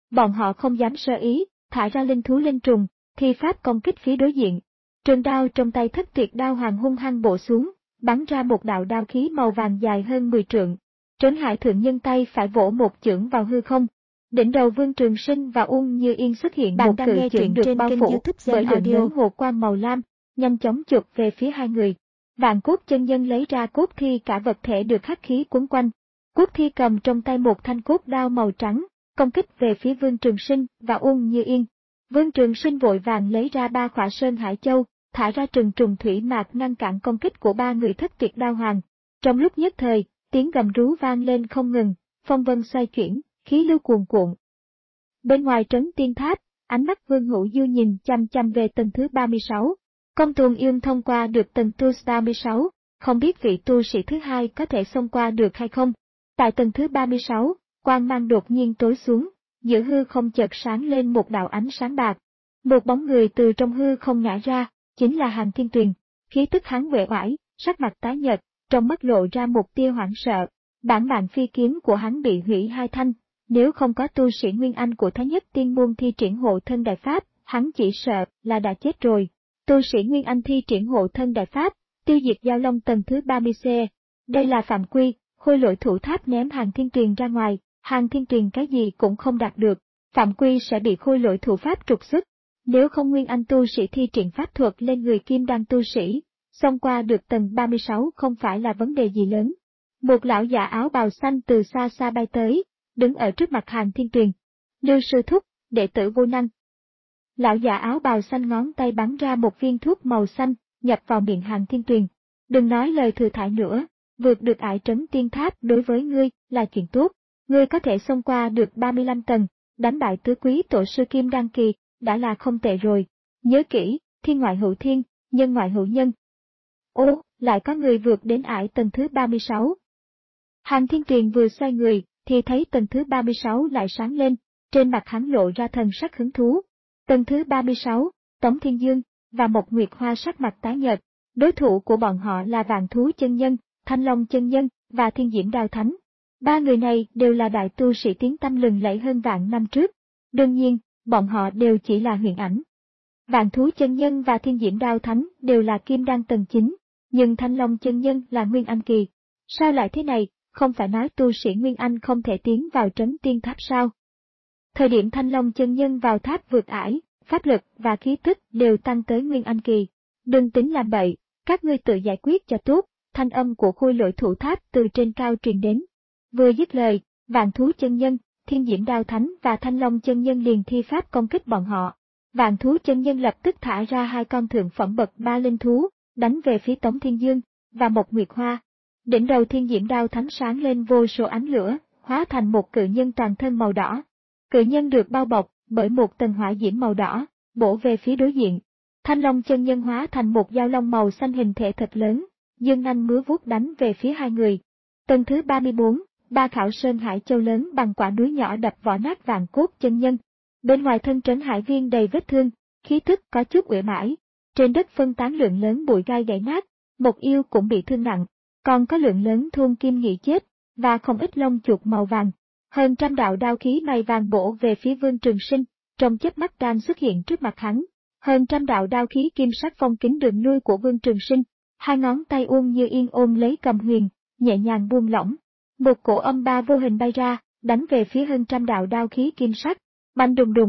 Bọn họ không dám sơ ý, thả ra linh thú linh trùng, thi pháp công kích phía đối diện. Trường đao trong tay Thất Tuyệt Đao Hoàng hung hăng bổ xuống, bắn ra một đạo đao khí màu vàng dài hơn mười trượng. Trấn Hải Thượng Nhân tay phải vỗ một chưởng vào hư không. Đỉnh đầu Vương Trường Sinh và Uông Như Yên xuất hiện một cự chưởng được bao phủ bởi lượng lớn hồ quang màu lam, nhanh chóng chụp về phía hai người. Vạn Cốt Chân Nhân lấy ra cốt thi cả vật thể được hắc khí quấn quanh. Cốt thi cầm trong tay một thanh cốt đao màu trắng, công kích về phía Vương Trường Sinh và Uông Như Yên. Vương Trường Sinh vội vàng lấy ra ba khỏa Sơn Hải Châu, thả ra trừng trùng thủy mạc ngăn cản công kích của ba người Thất Tuyệt Đao Hoàng. Trong lúc nhất thời, tiếng gầm rú vang lên không ngừng, phong vân xoay chuyển, khí lưu cuồn cuộn. Bên ngoài trấn tiên tháp, ánh mắt Vương Hữu Du nhìn chăm chăm về tầng thứ ba mươi sáu. Công Tôn Yên thông qua được tầng tu ba mươi sáu, không biết vị tu sĩ thứ hai có thể xông qua được hay không. Tại tầng thứ ba mươi sáu, quang mang đột nhiên tối xuống, giữa hư không chợt sáng lên một đạo ánh sáng bạc. Một bóng người từ trong hư không ngã ra, chính là Hàn Thiên Tuyền. Khí tức hắn uể oải, sắc mặt tái nhợt, trong mắt lộ ra một tia hoảng sợ. Bản mạng phi kiếm của hắn bị hủy hai thanh, nếu không có tu sĩ Nguyên Anh của Thái Nhất Tiên Môn thi triển hộ thân đại pháp, hắn chỉ sợ là đã chết rồi. Tu sĩ Nguyên Anh thi triển hộ thân đại pháp, tiêu diệt Giao Long tầng thứ ba mươi C. Đây là phạm quy, Khôi Lỗi Thủ Tháp ném Hàn Thiên Tuyền ra ngoài, Hàn Thiên Tuyền cái gì cũng không đạt được, phạm quy sẽ bị Khôi Lỗi Thủ Pháp trục xuất. Nếu không Nguyên Anh tu sĩ thi triển pháp thuật lên người Kim Đan tu sĩ, xông qua được tầng ba mươi sáu không phải là vấn đề gì lớn. Một lão giả áo bào xanh từ xa xa bay tới, đứng ở trước mặt Hàn Thiên Tuyền. Lưu sư thúc, đệ tử vô năng. Lão giả áo bào xanh ngón tay bắn ra một viên thuốc màu xanh, nhập vào miệng Hàn Thiên Tuyền. Đừng nói lời thừa thãi nữa, vượt được ải trấn tiên tháp đối với ngươi là chuyện tốt. Ngươi có thể xông qua được ba mươi lăm tầng, đánh bại tứ quý tổ sư Kim Đan Kỳ, đã là không tệ rồi. Nhớ kỹ, thiên ngoại hữu thiên, nhân ngoại hữu nhân. Ô, lại có người vượt đến ải tầng thứ ba mươi sáu. Hàn Thiên Tuyền vừa xoay người, thì thấy tầng thứ ba mươi sáu lại sáng lên, trên mặt hắn lộ ra thần sắc hứng thú. Tầng thứ ba mươi sáu, Tống Thiên Dương và Mộc Nguyệt Hoa sắc mặt tái nhợt, đối thủ của bọn họ là Vạn Thú Chân Nhân, Thanh Long Chân Nhân và Thiên Diễm Đao Thánh. Ba người này đều là đại tu sĩ tiếng tăm lừng lẫy hơn vạn năm trước. Đương nhiên, bọn họ đều chỉ là huyền ảnh. Vạn Thú Chân Nhân và Thiên Diễm Đao Thánh đều là Kim Đan tầng chín, nhưng Thanh Long Chân Nhân là Nguyên Anh kỳ. Sao lại thế này, không phải nói tu sĩ Nguyên Anh không thể tiến vào trấn tiên tháp sao? Thời điểm Thanh Long Chân Nhân vào tháp vượt ải, pháp lực và khí tức đều tăng tới Nguyên Anh kỳ. Đừng tính làm bậy, các ngươi tự giải quyết cho tốt, thanh âm của Khôi Lỗi Thủ Tháp từ trên cao truyền đến. Vừa dứt lời, Vạn Thú Chân Nhân, Thiên Diễm Đao Thánh và Thanh Long Chân Nhân liền thi pháp công kích bọn họ. Vạn Thú Chân Nhân lập tức thả ra hai con thượng phẩm bậc ba linh thú, đánh về phía Tống Thiên Dương và Mộc Nguyệt Hoa. Đỉnh đầu Thiên Diễm Đao Thánh sáng lên vô số ánh lửa, hóa thành một cự nhân toàn thân màu đỏ. Cự nhân được bao bọc bởi một tầng hỏa diễm màu đỏ, bổ về phía đối diện. Thanh Long Chân Nhân hóa thành một dao long màu xanh hình thể thật lớn, dương nhanh múa vuốt đánh về phía hai người. Tầng thứ ba mươi bốn, ba khảo Sơn Hải Châu lớn bằng quả núi nhỏ đập vỡ nát Vạn Cốt Chân Nhân. Bên ngoài thân trấn hải viên đầy vết thương, khí tức có chút uể mãi. Trên đất phân tán lượng lớn bụi gai gãy nát, một yêu cũng bị thương nặng, còn có lượng lớn thôn kim nghị chết, và không ít lông chuột màu vàng. Hơn trăm đạo đao khí mày vàng bổ về phía Vương Trường Sinh, trong chớp mắt đang xuất hiện trước mặt hắn. Hơn trăm đạo đao khí kim sắc phong kín đường lui của Vương Trường Sinh, hai ngón tay Uông Như Yên ôm lấy cầm huyền, nhẹ nhàng buông lỏng. Một cổ âm ba vô hình bay ra, đánh về phía hơn trăm đạo đao khí kim sắc, bành đùng đùng.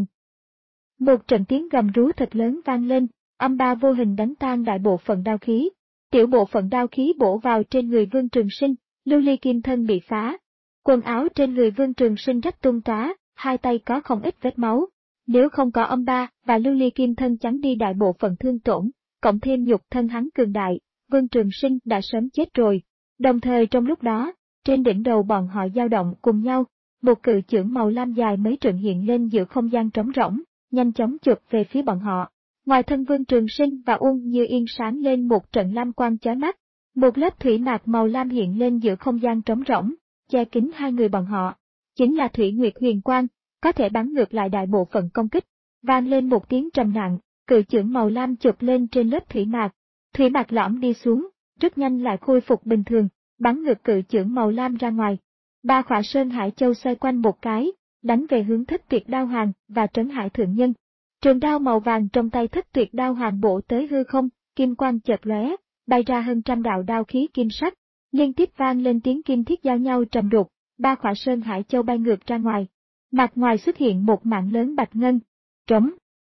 Một trận tiếng gầm rú thật lớn vang lên, âm ba vô hình đánh tan đại bộ phận đao khí. Tiểu bộ phận đao khí bổ vào trên người Vương Trường Sinh, lưu ly kim thân bị phá. Quần áo trên người Vương Trường Sinh rách tung tóa, hai tay có không ít vết máu. Nếu không có âm ba và lưu ly kim thân chắn đi đại bộ phận thương tổn, cộng thêm nhục thân hắn cường đại, Vương Trường Sinh đã sớm chết rồi. Đồng thời trong lúc đó, trên đỉnh đầu bọn họ dao động cùng nhau, một cự chưởng màu lam dài mấy trượng hiện lên giữa không gian trống rỗng, nhanh chóng chụp về phía bọn họ. Ngoài thân Vương Trường Sinh và Uông Như Yên sáng lên một trận lam quang chói mắt, một lớp thủy mạc màu lam hiện lên giữa không gian trống rỗng, che kín hai người bọn họ. Chính là Thủy Nguyệt Huyền Quang, có thể bắn ngược lại đại bộ phận công kích. Vang lên một tiếng trầm nặng, cự chưởng màu lam chụp lên trên lớp thủy mạc. Thủy mạc lõm đi xuống, rất nhanh lại khôi phục bình thường, bắn ngược cự chưởng màu lam ra ngoài. Ba khỏa Sơn Hải Châu xoay quanh một cái, đánh về hướng Thất Tuyệt Đao Hoàng và Trấn Hải Thượng Nhân. Trường đao màu vàng trong tay Thất Tuyệt Đao Hoàng bổ tới hư không, kim quang chợt lóe, bay ra hơn trăm đạo đao khí kim sắc, liên tiếp vang lên tiếng kim thiết giao nhau trầm đục, ba khỏa Sơn Hải Châu bay ngược ra ngoài. Mặt ngoài xuất hiện một mảng lớn bạch ngân, trống.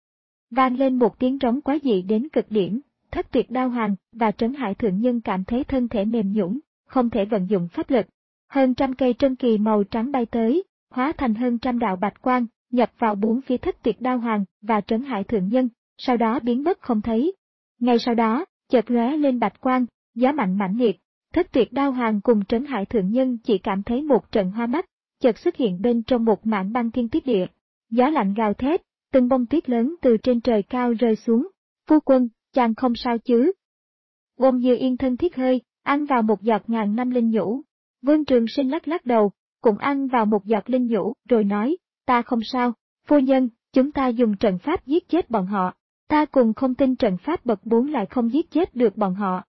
Vang lên một tiếng trống quá dị đến cực điểm, Thất Tuyệt Đao Hoàng và Trấn Hải Thượng Nhân cảm thấy thân thể mềm nhũn, không thể vận dụng pháp lực. Hơn trăm cây trân kỳ màu trắng bay tới, hóa thành hơn trăm đạo bạch quang, nhập vào bốn phía Thất Tuyệt Đao Hoàng và Trấn Hải Thượng Nhân, sau đó biến mất không thấy. Ngay sau đó, chợt lóe lên bạch quang, gió mạnh mãnh liệt, Thất Tuyệt Đao Hoàng cùng Trấn Hải Thượng Nhân chỉ cảm thấy một trận hoa mắt, chợt xuất hiện bên trong một mảng băng thiên tuyết địa. Gió lạnh gào thét, từng bông tuyết lớn từ trên trời cao rơi xuống. Phu quân, chàng không sao chứ? Ôm Như Yên thân thiết hơi, ăn vào một giọt ngàn năm linh nhũ. Vương Trường Sinh lắc lắc đầu, cũng ăn vào một giọt linh nhũ, rồi nói, ta không sao, phu nhân, chúng ta dùng trận pháp giết chết bọn họ. Ta cùng không tin trận pháp bậc bốn lại không giết chết được bọn họ.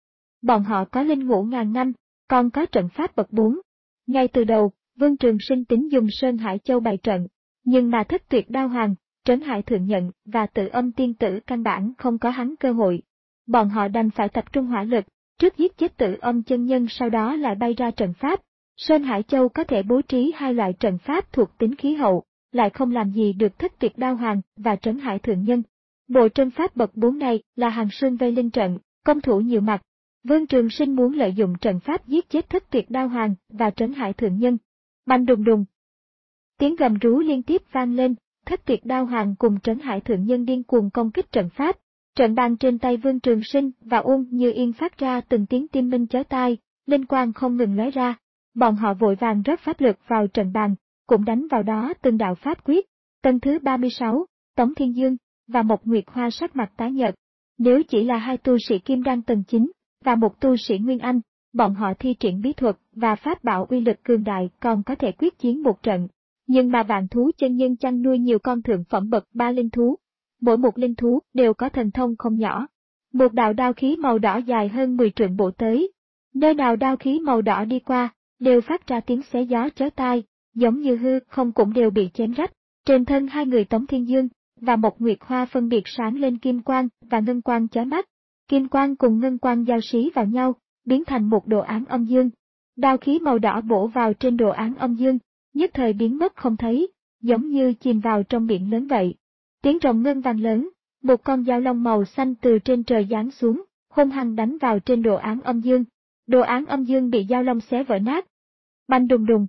Bọn họ có linh ngũ ngàn năm, còn có trận pháp bậc bốn. Ngay từ đầu, Vương Trường Sinh tính dùng Sơn Hải Châu bày trận, nhưng mà Thất Tuyệt Đao Hoàng, Trấn Hải Thượng Nhận và Tự Âm Tiên Tử căn bản không có hắn cơ hội. Bọn họ đành phải tập trung hỏa lực, trước giết chết Tự Âm chân nhân, sau đó lại bay ra trận pháp. Sơn Hải Châu có thể bố trí hai loại trận pháp thuộc tính khí hậu, lại không làm gì được Thất Tuyệt Đao Hoàng và Trấn Hải Thượng Nhân. Bộ trận pháp bậc bốn này là hàng sơn vây linh trận, công thủ nhiều mặt. Vương Trường Sinh muốn lợi dụng trận pháp giết chết Thất Tuyệt Đao Hoàng và Trấn Hải Thượng Nhân. Bành đùng đùng. Tiếng gầm rú liên tiếp vang lên, Thất Tuyệt Đao Hoàng cùng Trấn Hải Thượng Nhân điên cuồng công kích trận pháp. Trận bàn trên tay Vương Trường Sinh và Uông Như Yên phát ra từng tiếng tim minh chói tai, linh quang không ngừng lóe ra. Bọn họ vội vàng rót pháp lực vào trận bàn, cũng đánh vào đó từng đạo pháp quyết. Tầng thứ ba mươi sáu, Tống Thiên Dương và một Nguyệt Hoa sắc mặt tái nhợt. Nếu chỉ là hai tu sĩ Kim Đan tầng chín và một tu sĩ Nguyên Anh, bọn họ thi triển bí thuật và pháp bảo uy lực cường đại còn có thể quyết chiến một trận. Nhưng mà Vạn Thú chân nhân chăn nuôi nhiều con thượng phẩm bậc ba linh thú. Mỗi một linh thú đều có thần thông không nhỏ. Một đạo đao khí màu đỏ dài hơn mười trượng bổ tới. Nơi nào đao khí màu đỏ đi qua, đều phát ra tiếng xé gió chói tai, giống như hư không cũng đều bị chém rách. Trên thân hai người Tống Thiên Dương và một Nguyệt Hoa phân biệt sáng lên kim quang và ngân quang chói mắt. Kim quang cùng ngân quang giao xí vào nhau, biến thành một đồ án âm dương. Đao khí màu đỏ bổ vào trên đồ án âm dương, nhất thời biến mất không thấy, giống như chìm vào trong biển lớn vậy. Tiếng rồng ngân vang lớn, một con dao long màu xanh từ trên trời giáng xuống, hung hăng đánh vào trên đồ án âm dương. Đồ án âm dương bị dao long xé vỡ nát. Bành đùng đùng.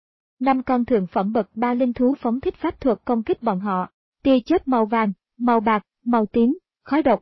Năm con thượng phẩm bậc ba linh thú phóng thích pháp thuật công kích bọn họ, tia chớp màu vàng, màu bạc, màu tím, khói độc.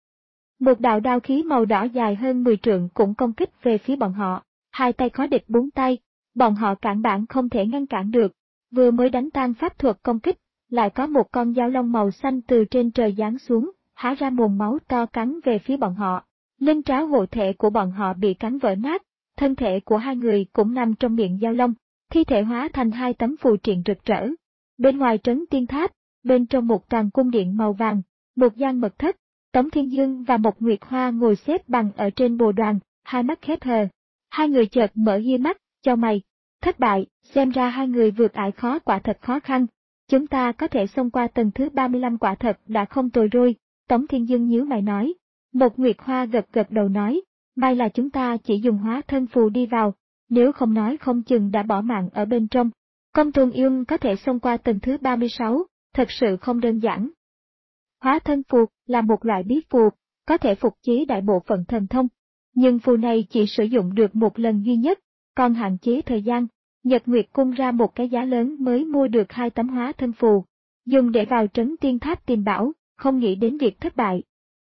Một đạo đao khí màu đỏ dài hơn mười trượng cũng công kích về phía bọn họ, hai tay khó địch bốn tay, bọn họ cản bản không thể ngăn cản được, vừa mới đánh tan pháp thuật công kích, lại có một con dao long màu xanh từ trên trời giáng xuống, há ra mồm máu to cắn về phía bọn họ. Linh tráo hộ thể của bọn họ bị cắn vỡ nát, thân thể của hai người cũng nằm trong miệng dao long, thi thể hóa thành hai tấm phù triện rực rỡ. Bên ngoài trấn tiên tháp, bên trong một tàng cung điện màu vàng, một gian mật thất, Tống Thiên Dương và một Nguyệt Hoa ngồi xếp bằng ở trên bồ đoàn, hai mắt khép hờ. Hai người chợt mở hi mắt, chau mày, thất bại, xem ra hai người vượt ải khó quả thật khó khăn. Chúng ta có thể xông qua tầng thứ ba mươi lăm quả thật đã không tồi rồi, Tống Thiên Dương nhíu mày nói. Một Nguyệt Hoa gật gật đầu nói, may là chúng ta chỉ dùng hóa thân phù đi vào, nếu không nói không chừng đã bỏ mạng ở bên trong. Công Tôn Yương có thể xông qua tầng thứ ba mươi sáu, thật sự không đơn giản. Hóa thân phù là một loại bí phù, có thể phục chế đại bộ phận thần thông, nhưng phù này chỉ sử dụng được một lần duy nhất, còn hạn chế thời gian. Nhật Nguyệt cung ra một cái giá lớn mới mua được hai tấm hóa thân phù, dùng để vào trấn tiên tháp tìm bảo, không nghĩ đến việc thất bại.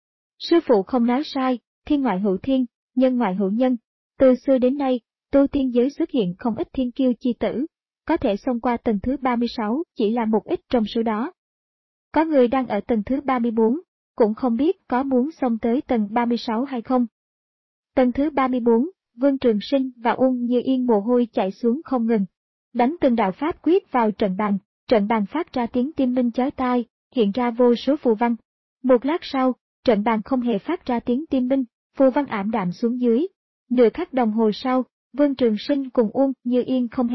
Sư phụ không nói sai, thiên ngoại hữu thiên, nhân ngoại hữu nhân. Từ xưa đến nay, tu tiên giới xuất hiện không ít thiên kiêu chi tử, có thể xông qua tầng thứ ba mươi sáu chỉ là một ít trong số đó. Có người đang ở tầng thứ ba mươi bốn, cũng không biết có muốn xông tới tầng ba mươi sáu hay không. Tầng thứ ba mươi bốn, Vương Trường Sinh và Uông Như Yên mồ hôi chảy xuống không ngừng, đánh từng đạo pháp quyết vào trận bàn, trận bàn phát ra tiếng tim minh chói tai, hiện ra vô số phù văn. Một lát sau, trận bàn không hề phát ra tiếng tim minh, phù văn ảm đạm xuống dưới. Nửa khắc đồng hồ sau, Vương Trường Sinh cùng Uông Như Yên không hẹn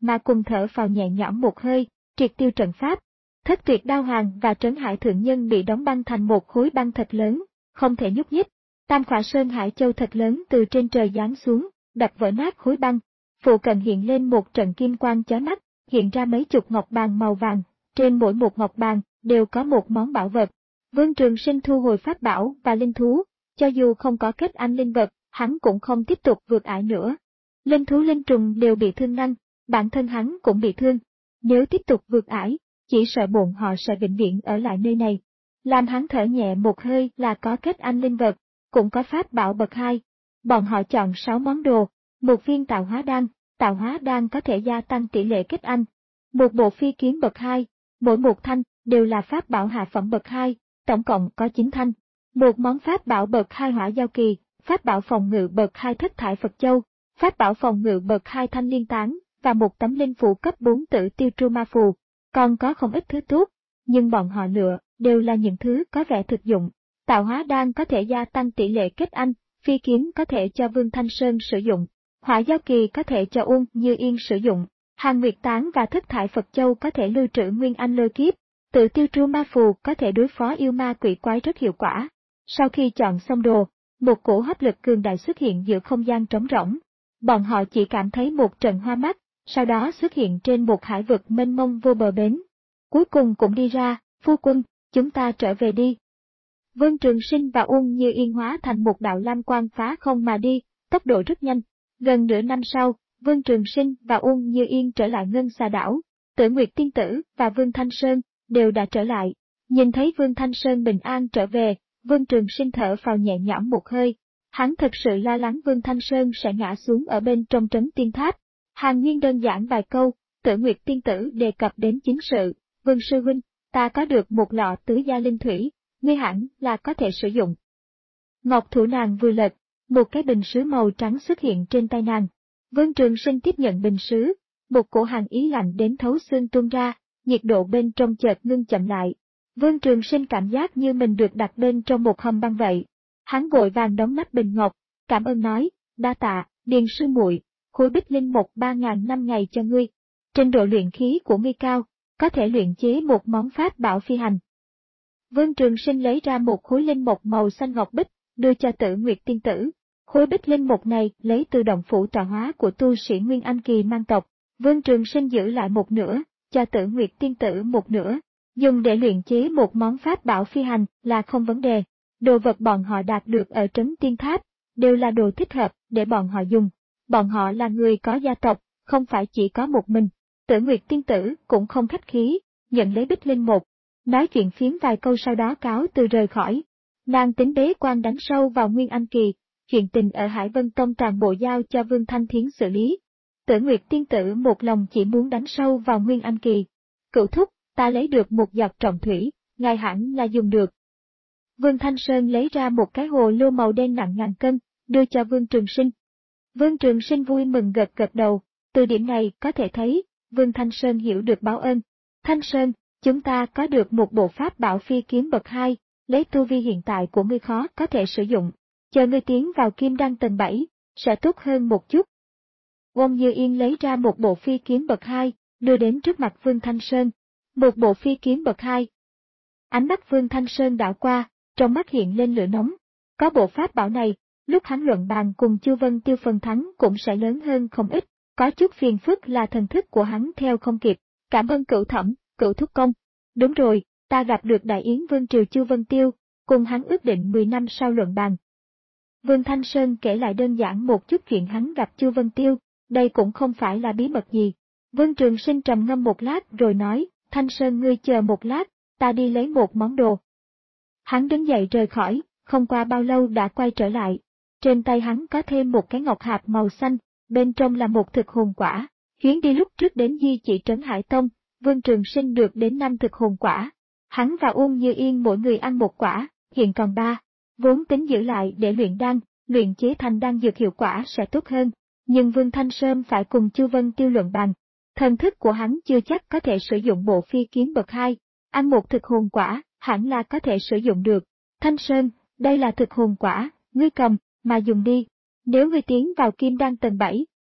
mà cùng thở phào nhẹ nhõm một hơi, triệt tiêu trận pháp. Thất Tuyệt Đao Hoàng và Trấn Hải Thượng Nhân bị đóng băng thành một khối băng thật lớn, không thể nhúc nhích. Tam Khỏa Sơn Hải Châu thật lớn từ trên trời giáng xuống, đập vỡ nát khối băng. Phụ cận hiện lên một trận kim quang chói mắt, hiện ra mấy chục ngọc bàn màu vàng, trên mỗi một ngọc bàn đều có một món bảo vật. Vương Trường Sinh thu hồi pháp bảo và linh thú, cho dù không có kết anh linh vật, hắn cũng không tiếp tục vượt ải nữa. Linh thú linh trùng đều bị thương năng, bản thân hắn cũng bị thương. Nếu tiếp tục vượt ải, chỉ sợ bọn họ sẽ vĩnh viễn ở lại nơi này. Làm hắn thở nhẹ một hơi là có kết anh linh vật, cũng có pháp bảo bậc hai. Bọn họ chọn sáu món đồ, một viên tạo hóa đan, tạo hóa đan có thể gia tăng tỷ lệ kết anh. Một bộ phi kiếm bậc hai, mỗi một thanh đều là pháp bảo hạ phẩm bậc hai, tổng cộng có chín thanh. Một món pháp bảo bậc hai hỏa giao kỳ, pháp bảo phòng ngự bậc hai thất thải Phật Châu, pháp bảo phòng ngự bậc hai thanh liên tán, và một tấm linh phù cấp bốn tử tiêu tru ma phù. Còn có không ít thứ tốt, nhưng bọn họ lựa đều là những thứ có vẻ thực dụng. Tạo hóa đan có thể gia tăng tỷ lệ kết anh, phi kiếm có thể cho Vương Thanh Sơn sử dụng, hỏa giao kỳ có thể cho Uông Như Yên sử dụng, Hàn Nguyệt Tán và thất thải Phật Châu có thể lưu trữ nguyên anh lôi kiếp, tự tiêu tru ma phù có thể đối phó yêu ma quỷ quái rất hiệu quả. Sau khi chọn xong đồ, một cổ hấp lực cường đại xuất hiện giữa không gian trống rỗng. Bọn họ chỉ cảm thấy một trận hoa mắt, sau đó xuất hiện trên một hải vực mênh mông vô bờ bến. Cuối cùng cũng đi ra, phu quân, chúng ta trở về đi. Vương Trường Sinh và Uông Như Yên hóa thành một đạo lam quang phá không mà đi, tốc độ rất nhanh. Gần nửa năm sau, Vương Trường Sinh và Uông Như Yên trở lại Ngân Xà Đảo. Tử Nguyệt Tiên Tử và Vương Thanh Sơn đều đã trở lại. Nhìn thấy Vương Thanh Sơn bình an trở về, Vương Trường Sinh thở phào nhẹ nhõm một hơi. Hắn thật sự lo lắng Vương Thanh Sơn sẽ ngã xuống ở bên trong trấn tiên tháp. Hàn Nhiên đơn giản vài câu, Tử Nguyệt Tiên Tử đề cập đến chính sự. Vương sư huynh, ta có được một lọ tứ gia linh thủy, ngươi hẳn là có thể sử dụng. Ngọc thủ nàng vừa lật, một cái bình sứ màu trắng xuất hiện trên tay nàng. Vương Trường Sinh tiếp nhận bình sứ, một cổ hàn ý lạnh đến thấu xương tuôn ra, nhiệt độ bên trong chợt ngưng chậm lại. Vương Trường Sinh cảm giác như mình được đặt bên trong một hầm băng vậy. Hắn vội vàng đóng nắp bình ngọc, cảm ơn nói, đa tạ, Điền sư muội, khối bích linh một ba ngàn năm ngày cho ngươi. Trình độ luyện khí của ngươi cao, có thể luyện chế một món pháp bảo phi hành. Vương Trường Sinh lấy ra một khối linh mộc màu xanh ngọc bích, đưa cho Tử Nguyệt Tiên Tử. Khối bích linh mộc này lấy từ động phủ tọa hóa của tu sĩ Nguyên Anh kỳ mang tộc. Vương Trường Sinh giữ lại một nửa, cho Tử Nguyệt Tiên Tử một nửa. Dùng để luyện chế một món pháp bảo phi hành là không vấn đề. Đồ vật bọn họ đạt được ở trấn tiên tháp, đều là đồ thích hợp để bọn họ dùng. Bọn họ là người có gia tộc, không phải chỉ có một mình. Tử Nguyệt Tiên Tử cũng không khách khí, nhận lấy bích linh một. Nói chuyện phiếm vài câu sau đó cáo từ rời khỏi. Nàng tính bế quan đánh sâu vào Nguyên Anh kỳ, chuyện tình ở Hải Vân Tông toàn bộ giao cho Vương Thanh Thiến xử lý. Tử Nguyệt Tiên Tử một lòng chỉ muốn đánh sâu vào Nguyên Anh kỳ. Cửu thúc, ta lấy được một giọt trọng thủy, ngài hẳn là dùng được. Vương Thanh Sơn lấy ra một cái hồ lô màu đen nặng ngàn cân, đưa cho Vương Trường Sinh. Vương Trường Sinh vui mừng gật gật đầu, từ điểm này có thể thấy, Vương Thanh Sơn hiểu được báo ơn. Thanh Sơn, chúng ta có được một bộ pháp bảo phi kiếm bậc hai, lấy tu vi hiện tại của ngươi khó có thể sử dụng. Chờ ngươi tiến vào kim đan tầng bảy, sẽ tốt hơn một chút. Uông Như Yên lấy ra một bộ phi kiếm bậc hai, đưa đến trước mặt Vương Thanh Sơn. Một bộ phi kiếm bậc hai. Ánh mắt Vương Thanh Sơn đảo qua, trong mắt hiện lên lửa nóng. Có bộ pháp bảo này, lúc hắn luận bàn cùng Chu Vân Tiêu phần thắng cũng sẽ lớn hơn không ít. Có chút phiền phức là thần thức của hắn theo không kịp. Cảm ơn Cửu Thẩm, Cửu thúc công. Đúng rồi, ta gặp được Đại Yến Vương Triều Chu Vân Tiêu, cùng hắn ước định mười năm sau luận bàn. Vương Thanh Sơn kể lại đơn giản một chút chuyện hắn gặp Chu Vân Tiêu, đây cũng không phải là bí mật gì. Vương Trường Sinh trầm ngâm một lát rồi nói, Thanh Sơn ngươi chờ một lát, ta đi lấy một món đồ. Hắn đứng dậy rời khỏi, không qua bao lâu đã quay trở lại. Trên tay hắn có thêm một cái ngọc hạp màu xanh, bên trong là một thực hồn quả. Chuyến đi lúc trước đến Di Chỉ Trấn Hải Tông, Vương Trường Sinh được đến năm thực hồn quả. Hắn và Uông Như Yên mỗi người ăn một quả, hiện còn ba. Vốn tính giữ lại để luyện đan, luyện chế thành đan dược hiệu quả sẽ tốt hơn. Nhưng Vương Thanh Sơn phải cùng Chu Vân Tiêu luận bàn. Thần thức của hắn chưa chắc có thể sử dụng bộ phi kiếm bậc hai. Ăn một thực hồn quả, hẳn là có thể sử dụng được. Thanh Sơn, đây là thực hồn quả, ngươi cầm, mà dùng đi. Nếu ngươi tiến vào kim đan tầng bảy,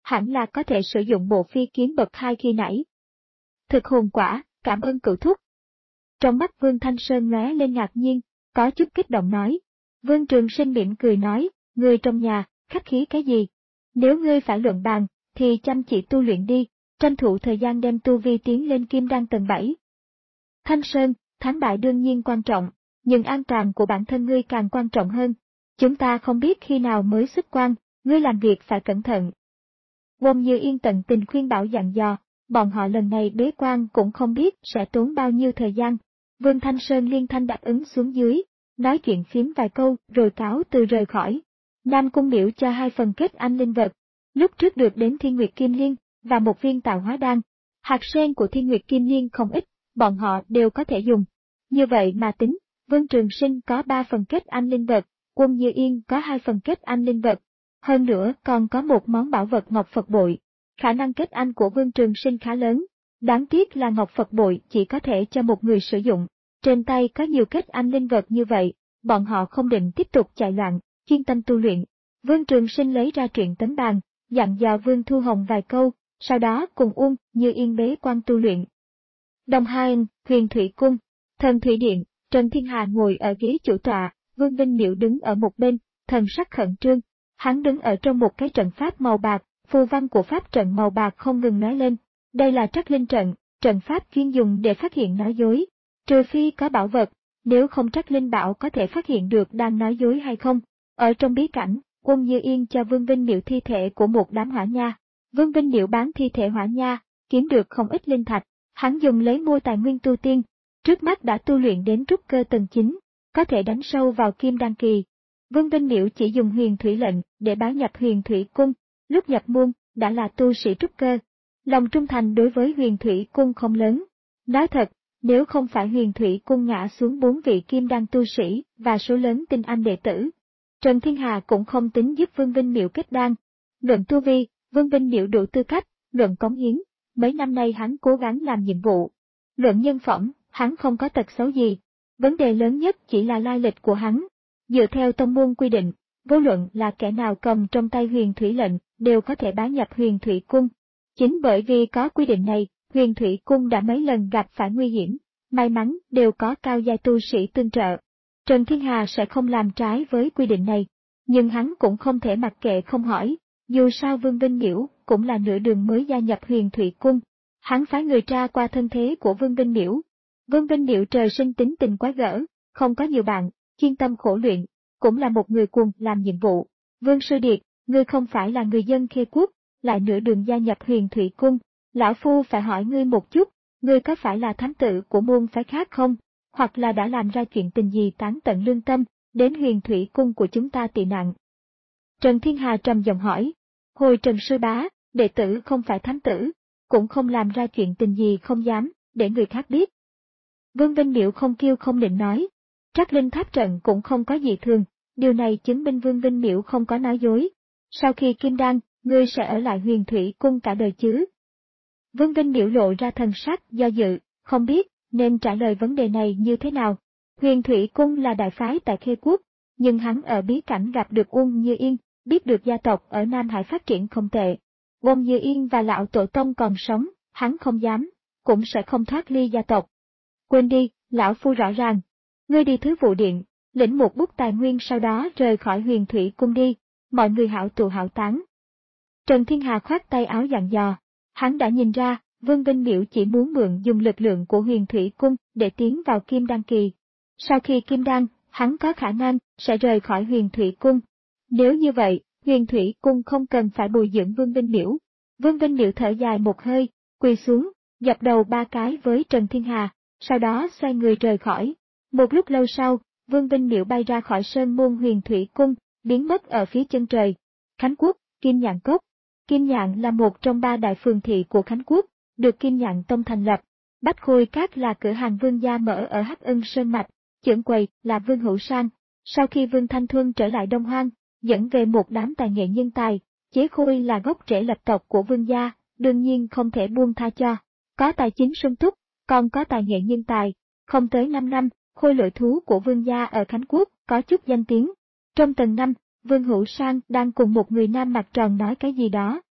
hẳn là có thể sử dụng bộ phi kiếm bậc hai khi nãy. Thực hồn quả, cảm ơn cửu thúc. Trong mắt Vương Thanh Sơn lóe lên ngạc nhiên, có chút kích động nói. Vương Trường Sinh mỉm cười nói, ngươi trong nhà, khách khí cái gì? Nếu ngươi phải luận bàn, thì chăm chỉ tu luyện đi, tranh thủ thời gian đem tu vi tiến lên kim đan tầng bảy. Thanh Sơn, thắng bại đương nhiên quan trọng, nhưng an toàn của bản thân ngươi càng quan trọng hơn. Chúng ta không biết khi nào mới xuất quan, ngươi làm việc phải cẩn thận. Wong Như Yên tận tình khuyên bảo dặn dò, bọn họ lần này bế quan cũng không biết sẽ tốn bao nhiêu thời gian. Vương Thanh Sơn liên thanh đáp ứng xuống dưới, nói chuyện phím vài câu rồi cáo từ rời khỏi. Nam Cung Miểu cho hai phần kết anh linh vật, lúc trước được đến Thiên Nguyệt Kim Liên và một viên tạo hóa đan. Hạt sen của Thiên Nguyệt Kim Liên không ít, bọn họ đều có thể dùng. Như vậy mà tính, Vương Trường Sinh có ba phần kết anh linh vật, Quân Như Yên có hai phần kết anh linh vật. Hơn nữa còn có một món bảo vật ngọc Phật bội. Khả năng kết anh của Vương Trường Sinh khá lớn, đáng tiếc là ngọc Phật bội chỉ có thể cho một người sử dụng. Trên tay có nhiều kết anh linh vật như vậy, bọn họ không định tiếp tục chạy loạn, chuyên tâm tu luyện. Vương Trường Sinh lấy ra truyện tấm bàn, dặn dò Vương Thu Hồng vài câu, sau đó cùng Uông Như Yên bế quan tu luyện. Đồng Haen, Huyền Thủy Cung, Thần Thủy Điện, Trần Thiên Hà ngồi ở ghế chủ tọa, Vương Vinh Miệu đứng ở một bên, thần sắc khẩn trương. Hắn đứng ở trong một cái trận pháp màu bạc, phù văn của pháp trận màu bạc không ngừng nói lên. Đây là trắc linh trận, trận pháp chuyên dùng để phát hiện nói dối. Trừ phi có bảo vật, nếu không trắc linh bảo có thể phát hiện được đang nói dối hay không. Ở trong bí cảnh, Quân Như Yên cho Vương Vinh Miệu thi thể của một đám hỏa nha. Vương Vinh Miệu bán thi thể hỏa nha, kiếm được không ít linh thạch. Hắn dùng lấy mua tài nguyên tu tiên, trước mắt đã tu luyện đến trúc cơ tầng chín, có thể đánh sâu vào kim đan kỳ. Vương Vinh Miệu chỉ dùng huyền thủy lệnh để bái nhập huyền thủy cung, lúc nhập môn đã là tu sĩ trúc cơ. Lòng trung thành đối với huyền thủy cung không lớn. Nói thật, nếu không phải huyền thủy cung ngã xuống bốn vị kim đan tu sĩ và số lớn tinh anh đệ tử, Trần Thiên Hà cũng không tính giúp Vương Vinh Miệu kết đan. Luận tu vi, Vương Vinh Miệu đủ tư cách, luận cống hiến, mấy năm nay hắn cố gắng làm nhiệm vụ. Luận nhân phẩm, hắn không có tật xấu gì. Vấn đề lớn nhất chỉ là lai lịch của hắn. Dựa theo tông môn quy định, vô luận là kẻ nào cầm trong tay huyền thủy lệnh, đều có thể bái nhập huyền thủy cung. Chính bởi vì có quy định này, huyền thủy cung đã mấy lần gặp phải nguy hiểm, may mắn đều có cao giai tu sĩ tương trợ. Trần Thiên Hà sẽ không làm trái với quy định này, nhưng hắn cũng không thể mặc kệ không hỏi, dù sao Vương Vinh Miểu cũng là nửa đường mới gia nhập huyền thủy cung. Hắn phái người tra qua thân thế của Vương Vinh Miểu. Vương Vinh Miểu trời sinh tính tình quái gở, không có nhiều bạn, chuyên tâm khổ luyện, cũng là một người cuồng làm nhiệm vụ. Vương Sư Điệt, ngươi không phải là người dân Khê Quốc, lại nửa đường gia nhập huyền thủy cung, lão phu phải hỏi ngươi một chút, ngươi có phải là thám tử của môn phái khác không, hoặc là đã làm ra chuyện tình gì tán tận lương tâm, đến huyền thủy cung của chúng ta tị nạn? Trần Thiên Hà trầm giọng hỏi, hồi Trần Sư Bá, đệ tử không phải thám tử, cũng không làm ra chuyện tình gì không dám, để người khác biết. Vương Vinh Miểu không kiêu không định nói, trắc linh tháp trận cũng không có gì thường, điều này chứng minh Vương Vinh Miểu không có nói dối. Sau khi kim đan, ngươi sẽ ở lại huyền thủy cung cả đời chứ? Vương Vinh Miểu lộ ra thần sắc do dự, không biết nên trả lời vấn đề này như thế nào. Huyền thủy cung là đại phái tại Khê Quốc, nhưng hắn ở bí cảnh gặp được Uông Như Yên, biết được gia tộc ở Nam Hải phát triển không tệ. Uông Như Yên và lão tổ tông còn sống, hắn không dám, cũng sẽ không thoát ly gia tộc. Quên đi, lão phu rõ ràng. Ngươi đi thứ vụ điện, lĩnh một bút tài nguyên sau đó rời khỏi huyền thủy cung đi, mọi người hảo tụ hảo tán. Trần Thiên Hà khoát tay áo dặn dò, hắn đã nhìn ra, Vương Vinh Miểu chỉ muốn mượn dùng lực lượng của huyền thủy cung để tiến vào kim đan kỳ. Sau khi kim đan, hắn có khả năng sẽ rời khỏi huyền thủy cung. Nếu như vậy, huyền thủy cung không cần phải bồi dưỡng Vương Vinh Miểu. Vương Vinh Miểu thở dài một hơi, quỳ xuống, dập đầu ba cái với Trần Thiên Hà, sau đó xoay người rời khỏi. Một lúc lâu sau, Vương Vinh Miểu bay ra khỏi sơn môn huyền thủy cung, biến mất ở phía chân trời. Khánh Quốc, Kim Nhạn Cốc. Kim Nhạn là một trong ba đại phường thị của Khánh Quốc, được Kim Nhạn Tông thành lập. Bách Khôi Các là cửa hàng Vương gia mở ở Hắc Ân Sơn Mạch, trưởng quầy là Vương Hữu Sang. Sau khi Vương Thanh Thuân trở lại Đông Hoang, dẫn về một đám tài nghệ nhân tài, Chế Khôi là gốc rễ lập tộc của Vương gia, đương nhiên không thể buông tha cho. Có tài chính sung túc, còn có tài nghệ nhân tài. Không tới năm năm, khôi lỗi thú của Vương gia ở Khánh Quốc có chút danh tiếng. Trong tầng năm, Vương Hữu Sang đang cùng một người nam mặt tròn nói cái gì đó,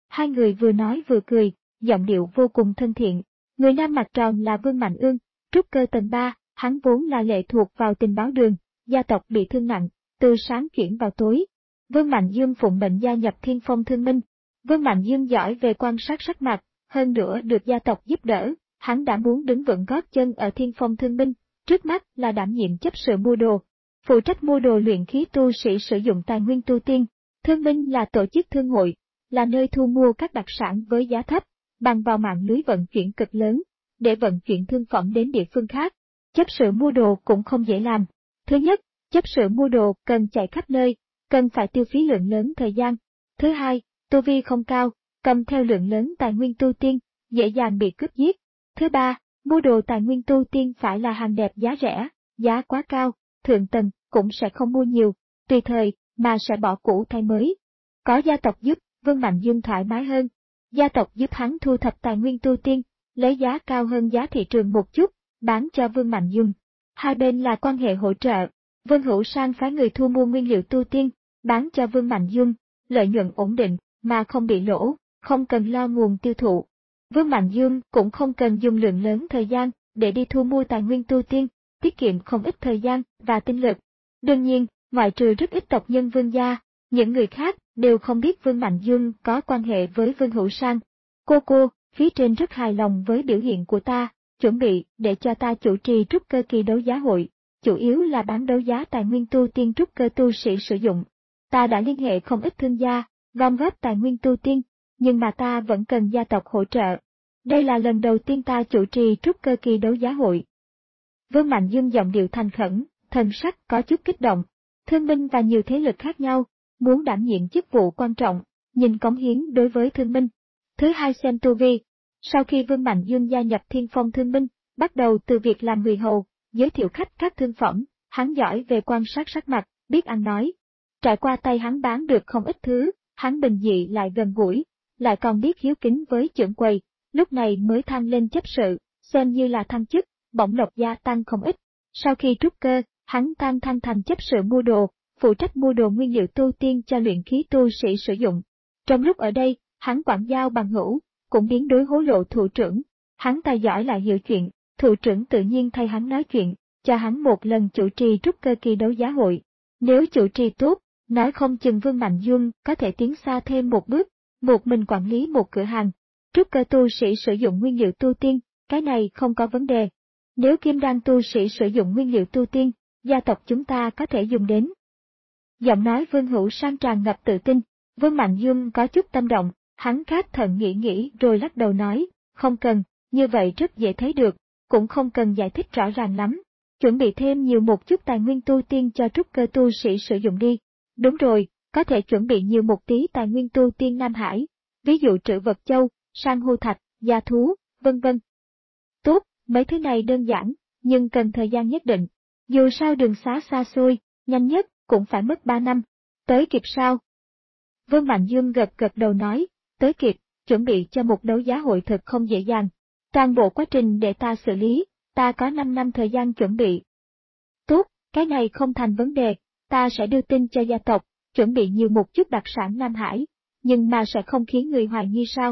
Hai người vừa nói vừa cười, giọng điệu vô cùng thân thiện. Người nam mặt tròn là Vương Mạnh Ương, trúc cơ tầng ba, hắn vốn là lệ thuộc vào tình báo đường, gia tộc bị thương nặng, từ sáng chuyển vào tối. Vương Mạnh Dương phụng mệnh gia nhập Thiên Phong Thương Minh. Vương Mạnh Dương giỏi về quan sát sắc mặt, hơn nữa được gia tộc giúp đỡ, hắn đã muốn đứng vững gót chân ở Thiên Phong Thương Minh, trước mắt là đảm nhiệm chấp sự mua đồ, phụ trách mua đồ luyện khí tu sĩ sử dụng tài nguyên tu tiên. Thương Minh là tổ chức thương hội, là nơi thu mua các đặc sản với giá thấp, bằng vào mạng lưới vận chuyển cực lớn, để vận chuyển thương phẩm đến địa phương khác. Chấp sự mua đồ cũng không dễ làm. Thứ nhất, chấp sự mua đồ cần chạy khắp nơi, cần phải tiêu phí lượng lớn thời gian. Thứ hai, tu vi không cao, cầm theo lượng lớn tài nguyên tu tiên, dễ dàng bị cướp giết. Thứ ba, mua đồ tài nguyên tu tiên phải là hàng đẹp giá rẻ, giá quá cao, thượng tầng cũng sẽ không mua nhiều, tùy thời mà sẽ bỏ cũ thay mới. Có gia tộc giúp, Vương Mạnh Dương thoải mái hơn. Gia tộc giúp hắn thu thập tài nguyên tu tiên, lấy giá cao hơn giá thị trường một chút, bán cho Vương Mạnh Dương. Hai bên là quan hệ hỗ trợ. Vương Hữu Sang phái người thu mua nguyên liệu tu tiên, bán cho Vương Mạnh Dương, lợi nhuận ổn định, mà không bị lỗ, không cần lo nguồn tiêu thụ. Vương Mạnh Dương cũng không cần dùng lượng lớn thời gian để đi thu mua tài nguyên tu tiên, tiết kiệm không ít thời gian và tinh lực. Đương nhiên, ngoại trừ rất ít tộc nhân Vương gia, những người khác đều không biết Vương Mạnh Dương có quan hệ với Vương Hữu Sang. Cô cô, phía trên rất hài lòng với biểu hiện của ta, chuẩn bị để cho ta chủ trì trúc cơ kỳ đấu giá hội, chủ yếu là bán đấu giá tài nguyên tu tiên trúc cơ tu sĩ sử dụng. Ta đã liên hệ không ít thương gia, gom góp tài nguyên tu tiên, nhưng mà ta vẫn cần gia tộc hỗ trợ. Đây là lần đầu tiên ta chủ trì trúc cơ kỳ đấu giá hội. Vương Mạnh Dương giọng điệu thành khẩn, thần sắc có chút kích động. Thương minh và nhiều thế lực khác nhau, muốn đảm nhiệm chức vụ quan trọng, nhìn cống hiến đối với thương minh. Thứ hai xem tu vi. Sau khi Vương Mạnh Dương gia nhập Thiên Phong Thương Minh, bắt đầu từ việc làm người hầu, giới thiệu khách các thương phẩm, hắn giỏi về quan sát sắc mặt, biết ăn nói. Trải qua tay hắn bán được không ít thứ, hắn bình dị lại gần gũi, lại còn biết hiếu kính với trưởng quầy, lúc này mới thăng lên chấp sự, xem như là thăng chức, bổng lộc gia tăng không ít. Sau khi trúc cơ, hắn tăng thăng thành chấp sự mua đồ, phụ trách mua đồ nguyên liệu tu tiên cho luyện khí tu sĩ sử dụng. Trong lúc ở đây, hắn quản giao bằng hữu, cũng biến đối hối lộ thủ trưởng. Hắn tài giỏi lại hiểu chuyện, thủ trưởng tự nhiên thay hắn nói chuyện, cho hắn một lần chủ trì trúc cơ kỳ đấu giá hội. Nếu chủ trì tốt, nói không chừng Vương Mạnh Dương có thể tiến xa thêm một bước, một mình quản lý một cửa hàng. Trúc cơ tu sĩ sử dụng nguyên liệu tu tiên, cái này không có vấn đề. Nếu kim đan tu sĩ sử dụng nguyên liệu tu tiên, gia tộc chúng ta có thể dùng đến. Giọng nói Vương Hữu Sang tràn ngập tự tin, Vương Mạnh Dương có chút tâm động, hắn cát thận nghĩ nghĩ rồi lắc đầu nói, không cần, như vậy rất dễ thấy được, cũng không cần giải thích rõ ràng lắm. Chuẩn bị thêm nhiều một chút tài nguyên tu tiên cho trúc cơ tu sĩ sử dụng đi. Đúng rồi, có thể chuẩn bị nhiều một tí tài nguyên tu tiên Nam Hải, ví dụ trữ vật châu, san hô thạch, gia thú, vân vân. Tốt, mấy thứ này đơn giản, nhưng cần thời gian nhất định. Dù sao đường xá xa xôi, nhanh nhất cũng phải mất ba năm. Tới kịp sao? Vương Mạnh Dương gật gật đầu nói, tới kịp, chuẩn bị cho một đấu giá hội thực không dễ dàng. Toàn bộ quá trình để ta xử lý, ta có năm năm thời gian chuẩn bị. Tốt, cái này không thành vấn đề, ta sẽ đưa tin cho gia tộc, chuẩn bị nhiều một chút đặc sản Nam Hải, nhưng mà sẽ không khiến người hoài nghi sao?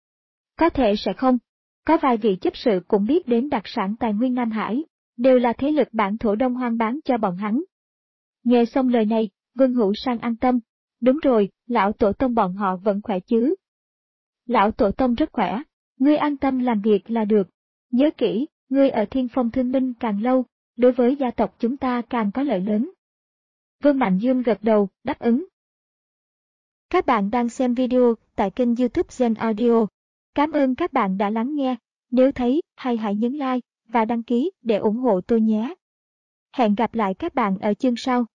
Có thể sẽ không. Có vài vị chấp sự cũng biết đến đặc sản tài nguyên Nam Hải, đều là thế lực bản thổ Đông Hoang bán cho bọn hắn. Nghe xong lời này, Vương Hữu Sang an tâm. Đúng rồi, lão tổ tông bọn họ vẫn khỏe chứ? Lão tổ tông rất khỏe, ngươi an tâm làm việc là được. Nhớ kỹ, ngươi ở Thiên Phong Thương Minh càng lâu, đối với gia tộc chúng ta càng có lợi lớn. Vương Mạnh Dương gật đầu, đáp ứng. Các bạn đang xem video tại kênh YouTube Gen Audio. Cảm ơn các bạn đã lắng nghe. Nếu thấy hay hãy nhấn like và đăng ký để ủng hộ tôi nhé. Hẹn gặp lại các bạn ở chương sau.